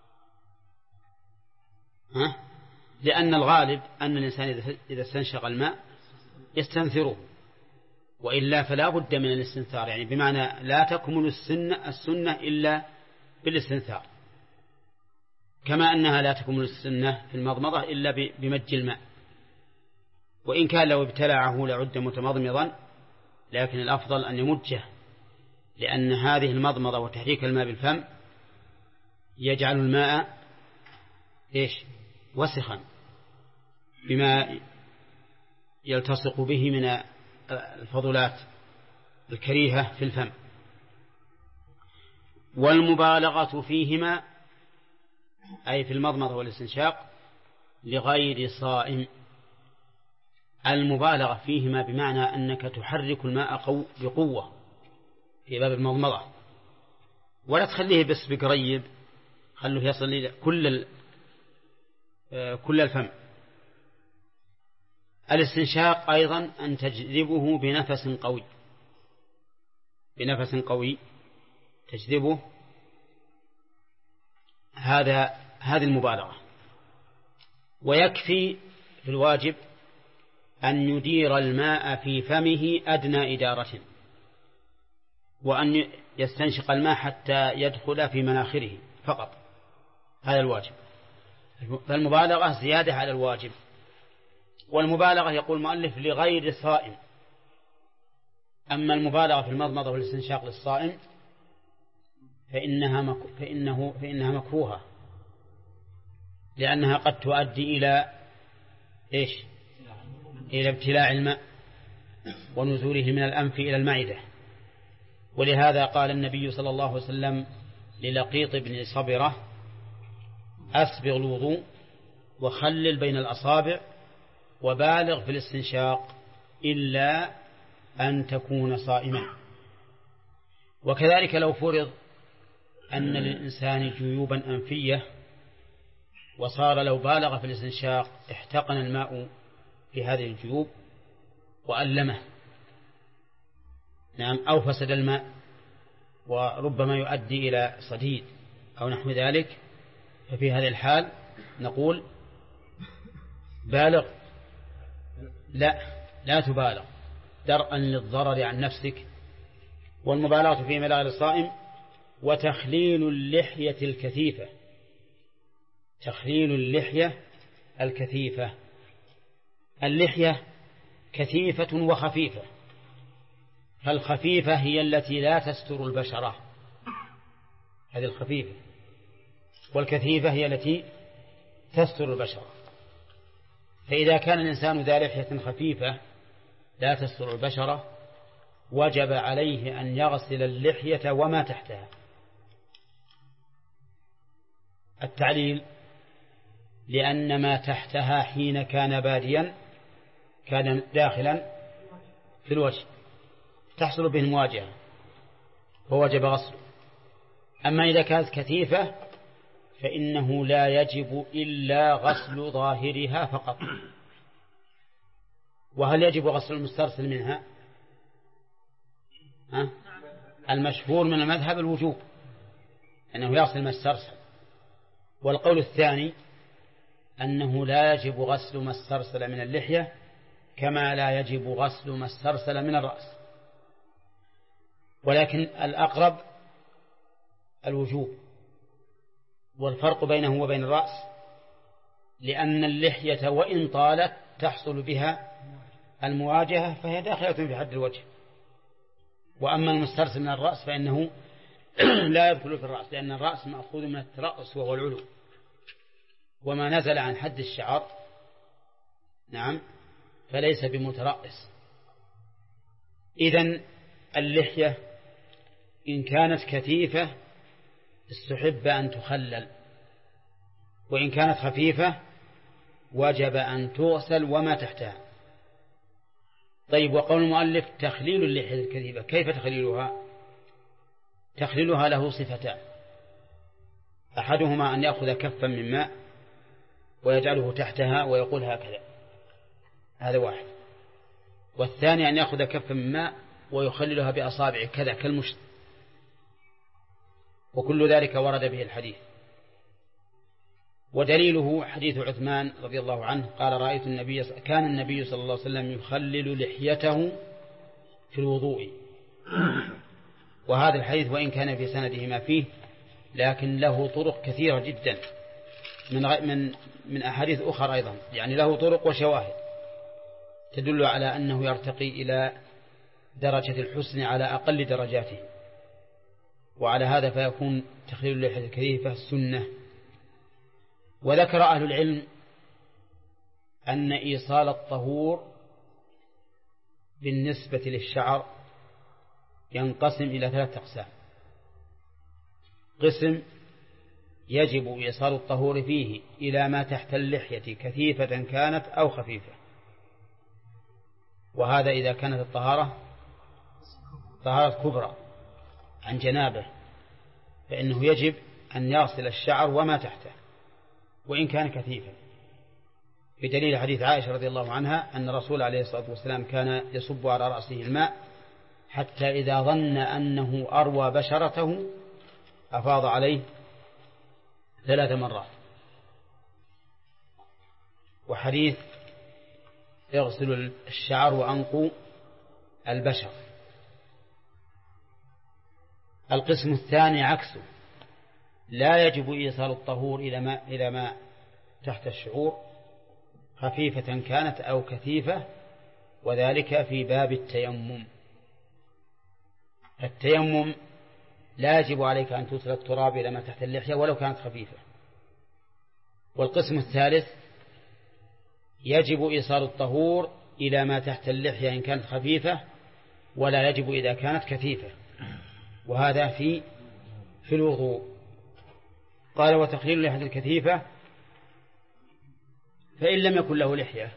لأن الغالب أن الإنسان إذا استنشق الماء يستنثره، وإلا فلا بد من الاستنثار، يعني بمعنى لا تكمل السنة إلا بالاستنثار، كما أنها لا تكمل السنة في المضمضة إلا بمج الماء. وإن كان لو ابتلعه لعد متمضمضا لكن الأفضل أن يمجه، لأن هذه المضمضة وتحريك الماء بالفم يجعل الماء وسخا بما يلتصق به من الفضلات الكريهة في الفم. والمبالغة فيهما أي في المضمضة والاستنشاق لغير صائم. المبالغة فيهما بمعنى أنك تحرك الماء بقوة في باب المضمضة، ولا تخليه بس بقريب، خلوه يصل إلى كل الفم. الاستنشاق أيضا أن تجذبه بنفس قوي تجذبه، هذه المبالغة. ويكفي في الواجب أن يدير الماء في فمه أدنى إدارة، وأن يستنشق الماء حتى يدخل في مناخره فقط، هذا الواجب. فالمبالغة زيادة على الواجب. والمبالغة يقول المؤلف لغير صائم. أما المبالغة في المضمضة والاستنشاق للصائم فإنها مكروهة، لأنها قد تؤدي إلى إلى ابتلاع الماء ونزوله من الأنف إلى المعدة. ولهذا قال النبي صلى الله عليه وسلم للقيط بن صبرة: أسبغ الوضوء وخلل بين الأصابع وبالغ في الاستنشاق إلا أن تكون صائما. وكذلك لو فرض أن للإنسان جيوبا أنفية وصار لو بالغ في الاستنشاق احتقن الماء في هذه الجيوب وألمه، أو فسد الماء وربما يؤدي إلى صديد أو نحو ذلك، ففي هذه الحال نقول بالغ، لا تبالغ درءا للضرر عن نفسك. والمبالغة في ملاذ الصائم. وتخليل اللحية الكثيفة، تخليل اللحية الكثيفة. اللحية كثيفة وخفيفة، فالخفيفة هي التي لا تستر البشرة، هذه الخفيفة، والكثيفة هي التي تستر البشرة. فإذا كان الإنسان ذا لحية خفيفة لا تستر البشرة وجب عليه أن يغسل اللحية وما تحتها. التعليل: لأن ما تحتها حين كان باديا كان داخلا في الوجه تحصل به المواجهة فوجب غسله. أما إذا كانت كثيفة فإنه لا يجب إلا غسل ظاهرها فقط. وهل يجب غسل المسترسل منها؟ المشهور من المذهب الوجوب، أنه يغسل ما استرسل. والقول الثاني أنه لا يجب غسل ما استرسل من اللحية كما لا يجب غسل ما استرسل من الرأس، ولكن الأقرب الوجوب. والفرق بينه وبين الرأس لأن اللحية وإن طالت تحصل بها المواجهة فهي داخلة في حد الوجه، وأما المسترسل من الرأس فإنه لا يدخل في الرأس، لأن الرأس مأخوذ من الترأس وهو العلو، وما نزل عن حد الشعر فليس بمترأس. إذن اللحية إن كانت كثيفة استحب أن تخلل، وإن كانت خفيفة وجب أن تغسل وما تحتها. طيب، وقول المؤلف تخليل اللحية الكثيفة، كيف تخليلها؟ تخليلها له صفتان: أحدهما أن يأخذ كفا من ماء ويجعله تحتها ويقول هكذا، هذا واحد. والثاني أن يأخذ كفا من ماء ويخللها بأصابعه كذا كالمشط، وكل ذلك ورد به الحديث. ودليله حديث عثمان رضي الله عنه قال: كان النبي صلى الله عليه وسلم يخلل لحيته في الوضوء. وهذا الحديث وإن كان في سنده ما فيه لكن له طرق كثيرة جدا من أحاديث أخرى أيضا، يعني له طرق وشواهد تدل على أنه يرتقي إلى درجة الحسن على أقل درجاته، وعلى هذا فيكون تخليل اللحية الكثيفة سنة. وذكر أهل العلم أن إيصال الطهور بالنسبة للشعر ينقسم إلى 3 أقسام. قسم يجب إيصال الطهور فيه إلى ما تحت اللحية كثيفة كانت أو خفيفة، وهذا إذا كانت الطهارة طهارة كبرى عن جنابه فإنه يجب أن يغسل الشعر وما تحته وإن كان كثيفا، بدليل حديث عائشة رضي الله عنها أن الرسول عليه الصلاة والسلام كان يصب على رأسه الماء حتى إذا ظن أنه أروى بشرته أفاض عليه 3 مرات. وحديث يغسل الشعر وأنقو البشر. القسم الثاني عكسه، لا يجب إيصال الطهور إلى ما تحت الشعور خفيفة كانت أو كثيفة، وذلك في باب التيمم. التيمم لا يجب عليك أن توصل التراب إلى ما تحت اللحية ولو كانت خفيفة. والقسم الثالث يجب إيصال الطهور إلى ما تحت اللحية إن كانت خفيفة، ولا يجب إذا كانت كثيفة، وهذا في الوضوء. قال وتخليل اللحية الكثيفة فإن لم يكن له لحية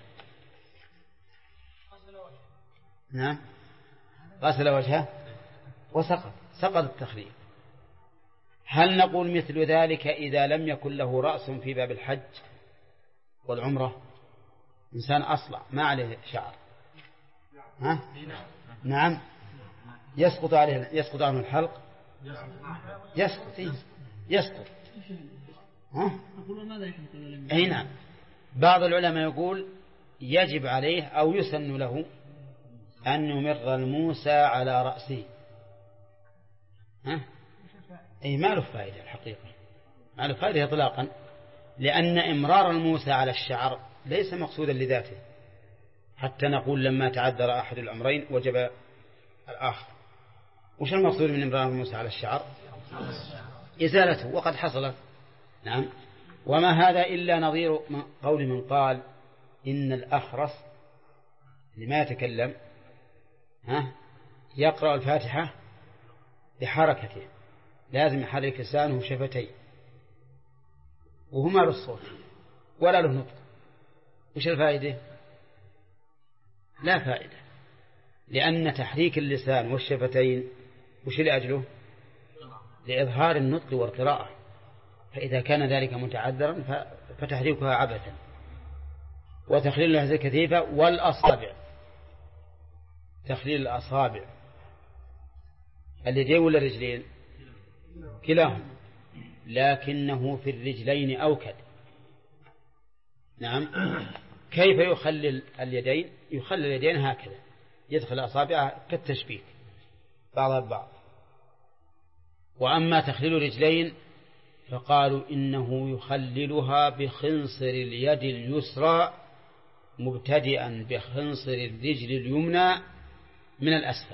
نعم غسل وجهه سقط التخليل. هل نقول مثل ذلك إذا لم يكن له رأس في باب الحج والعمرة؟ إنسان أصلع ما عليه شعر، ها؟ نعم يسقط عنه الحلق، يسقط ها؟ أي نعم. بعض العلماء يقول يجب عليه أو يسن له أن يمر الموسى على رأسه، ها؟ أي ما له فائدة الحقيقة، ما له فائدة إطلاقا، لأن إمرار الموسى على الشعر ليس مقصودا لذاته، حتى نقول لما تعذر أحد الأمرين وجب الآخر. وش المقصود من إمرار الموسى على الشعر؟ إزالته، وقد حصلت. نعم. وما هذا إلا نظير قول من قال إن الأخرس لما يتكلم يقرأ الفاتحة بحركته، لازم يحرك لسانه وشفتيه، وهما له الصوت ولا له نطق. وش الفائدة؟ لا فائدة، لأن تحريك اللسان والشفتين وش لأجله؟ لإظهار النطق والقراءة، فإذا كان ذلك متعذرا فتحريكها عبثا. وتخليل اللحية الكثيفة والأصابع، تخليل الأصابع اليدين ولا الرجلين؟ كلاهما، لكنه في الرجلين أوكد. نعم. كيف يخلل اليدين؟ يخلل اليدين هكذا، يدخل أصابعها كالتشبيك بعضها ببعض. وأما تخليل الرجلين فقالوا إنه يخللها بخنصر اليد اليسرى مبتدئا بخنصر الرجل اليمنى من الأسفل.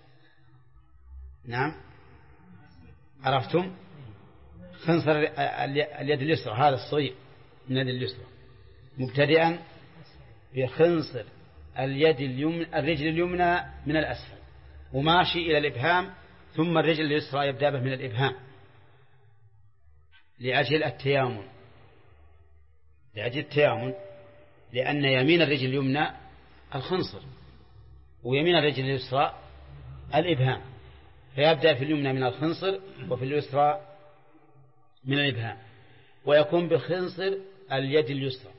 نعم عرفتم؟ خنصر اليد اليسرى هذا الصغير من اليد اليسرى مبتدئا بخنصر الرجل اليمنى من الأسفل، وماشي إلى الإبهام، ثم الرجل اليسرى يبدأ به من الإبهام لأجل التيامن، لأن يمين الرجل اليمنى الخنصر ويمين الرجل اليسرى الإبهام، فيبدأ في اليمنى من الخنصر وفي اليسرى من الإبهام، ويكون بخنصر اليد اليسرى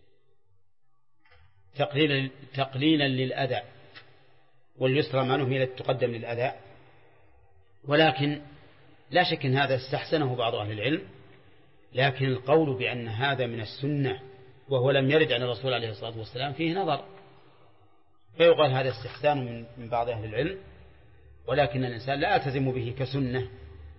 تقليلا للأذى، واليسرى معناه هي التي تقدم للأذى. ولكن لا شك أن هذا استحسنه بعض أهل العلم، لكن القول بأن هذا من السنة وهو لم يرد عن الرسول عليه الصلاة والسلام فيه نظر، فيقال هذا استحسان من بعض أهل العلم، ولكن الإنسان لا يلتزم به كسنة،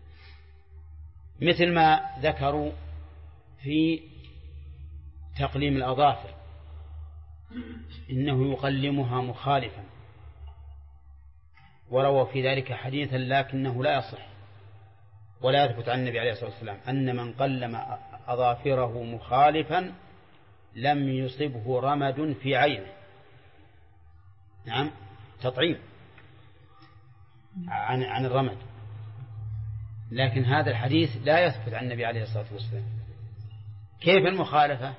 مثل ما ذكروا في تقليم الأظافر إنه يقلمها مخالفا، وروى في ذلك حديثا لكنه لا يصح ولا يثبت عن النبي عليه الصلاة والسلام أن من قلم أظافره مخالفا لم يصبه رمد في عينه. نعم، تطعيم عن الرمد، لكن هذا الحديث لا يثبت عن النبي عليه الصلاة والسلام. كيف المخالفة؟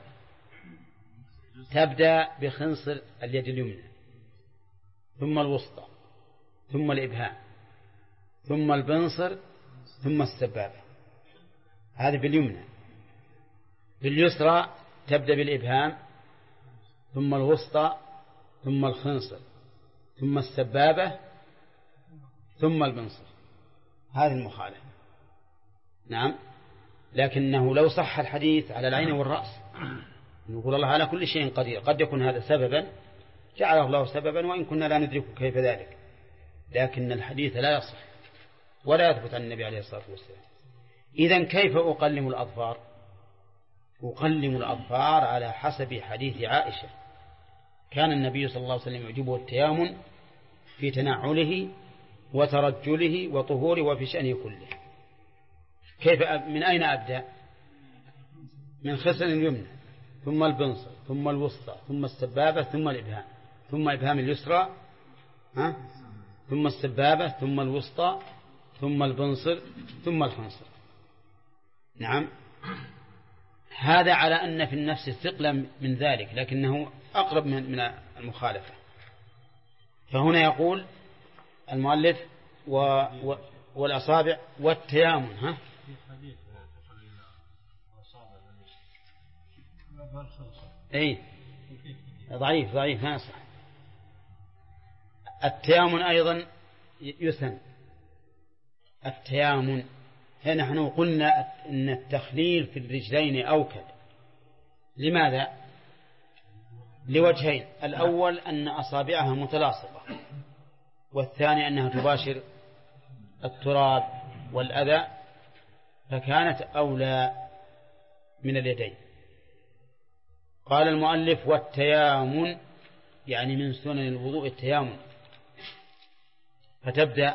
تبدأ بخنصر اليد اليمنى، ثم الوسطى، ثم الإبهام، ثم البنصر، ثم السبابة. هذا باليمنى. باليسرى تبدأ بالإبهام، ثم الوسطى، ثم الخنصر، ثم السبابة، ثم البنصر. هذه المخالفة. نعم، لكنه لو صح الحديث على العين والرأس نقول الله على كل شيء قدير. قد يكون هذا سببا جعله الله سببا وإن كنا لا ندرك كيف ذلك، لكن الحديث لا يصح ولا يثبت عن النبي عليه الصلاة والسلام. إذن كيف أقلم الأظفار؟ أقلم الأظفار على حسب حديث عائشة: كان النبي صلى الله عليه وسلم يعجبه التيامن في تنعله وترجله وطهوره وفي شأنه كله. كيف من أين أبدأ؟ من خصر اليمنى، ثم البنصر، ثم الوسطى، ثم السبابة، ثم الإبهام، ثم إبهام اليسرى، ثم السبابة، ثم الوسطى، ثم البنصر، ثم الخنصر. نعم، هذا على أن في النفس ثقلا من ذلك، لكنه أقرب من المخالفة. فهنا يقول المؤلف والأصابع والتيامن. أي ضعيف ما يصح. التيامن أيضا يسن. التيامن نحن قلنا أن التخليل في الرجلين أوكد. لماذا؟ لوجهين: الأول أن أصابعها متلاصقة، والثاني أنها تباشر التراب والأذى، فكانت أولى من اليدين. قال المؤلف: والتيامن يعني من سنن الوضوء التيامن، فتبدأ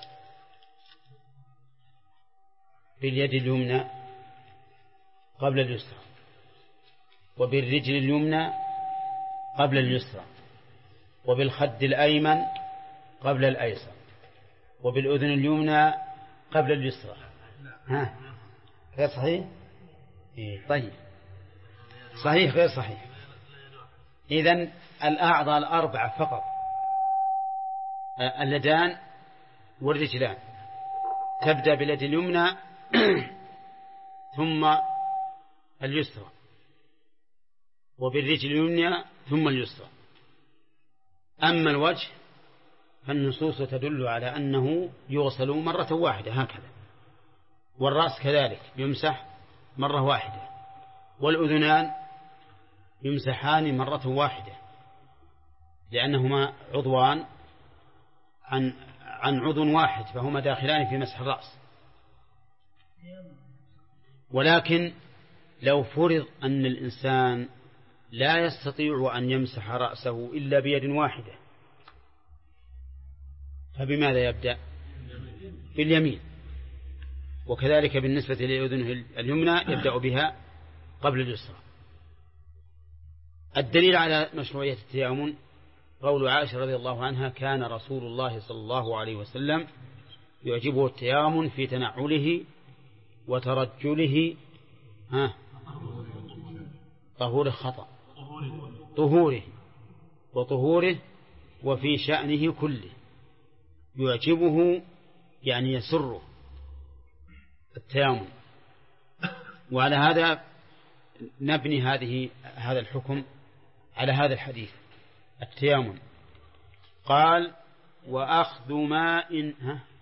باليد اليمنى قبل اليسرى، وبالرجل اليمنى قبل اليسرى، وبالخد الأيمن قبل الأيسر، وبالأذن اليمنى قبل اليسرى. غير صحيح؟ طيب، صحيح غير صحيح. إذن الأعضاء الأربعة فقط: اليدان والرجلان تبدأ باليد اليمنى ثم اليسرى، وبالرجل اليمنى ثم اليسرى. أما الوجه فالنصوص تدل على أنه يغسل مرة واحدة هكذا، والرأس كذلك يمسح مرة واحدة، والأذنان يمسحان مرة واحدة، لأنهما عضوان عن عضو واحد، فهما داخلان في مسح الرأس. ولكن لو فرض أن الإنسان لا يستطيع أن يمسح رأسه إلا بيد واحدة، فبماذا يبدأ؟ باليمين. وكذلك بالنسبة للأذن اليمنى يبدأ بها قبل اليسرى. الدليل على مشروعية التيامن قول عائشة رضي الله عنها: كان رسول الله صلى الله عليه وسلم يعجبه التيامن في تنعله وترجله طهوره وطهوره وفي شأنه كله. يعجبه يعني يسره التيامن. وعلى هذا نبني هذا الحكم على هذا الحديث التيامن. قال: وأخذ ماء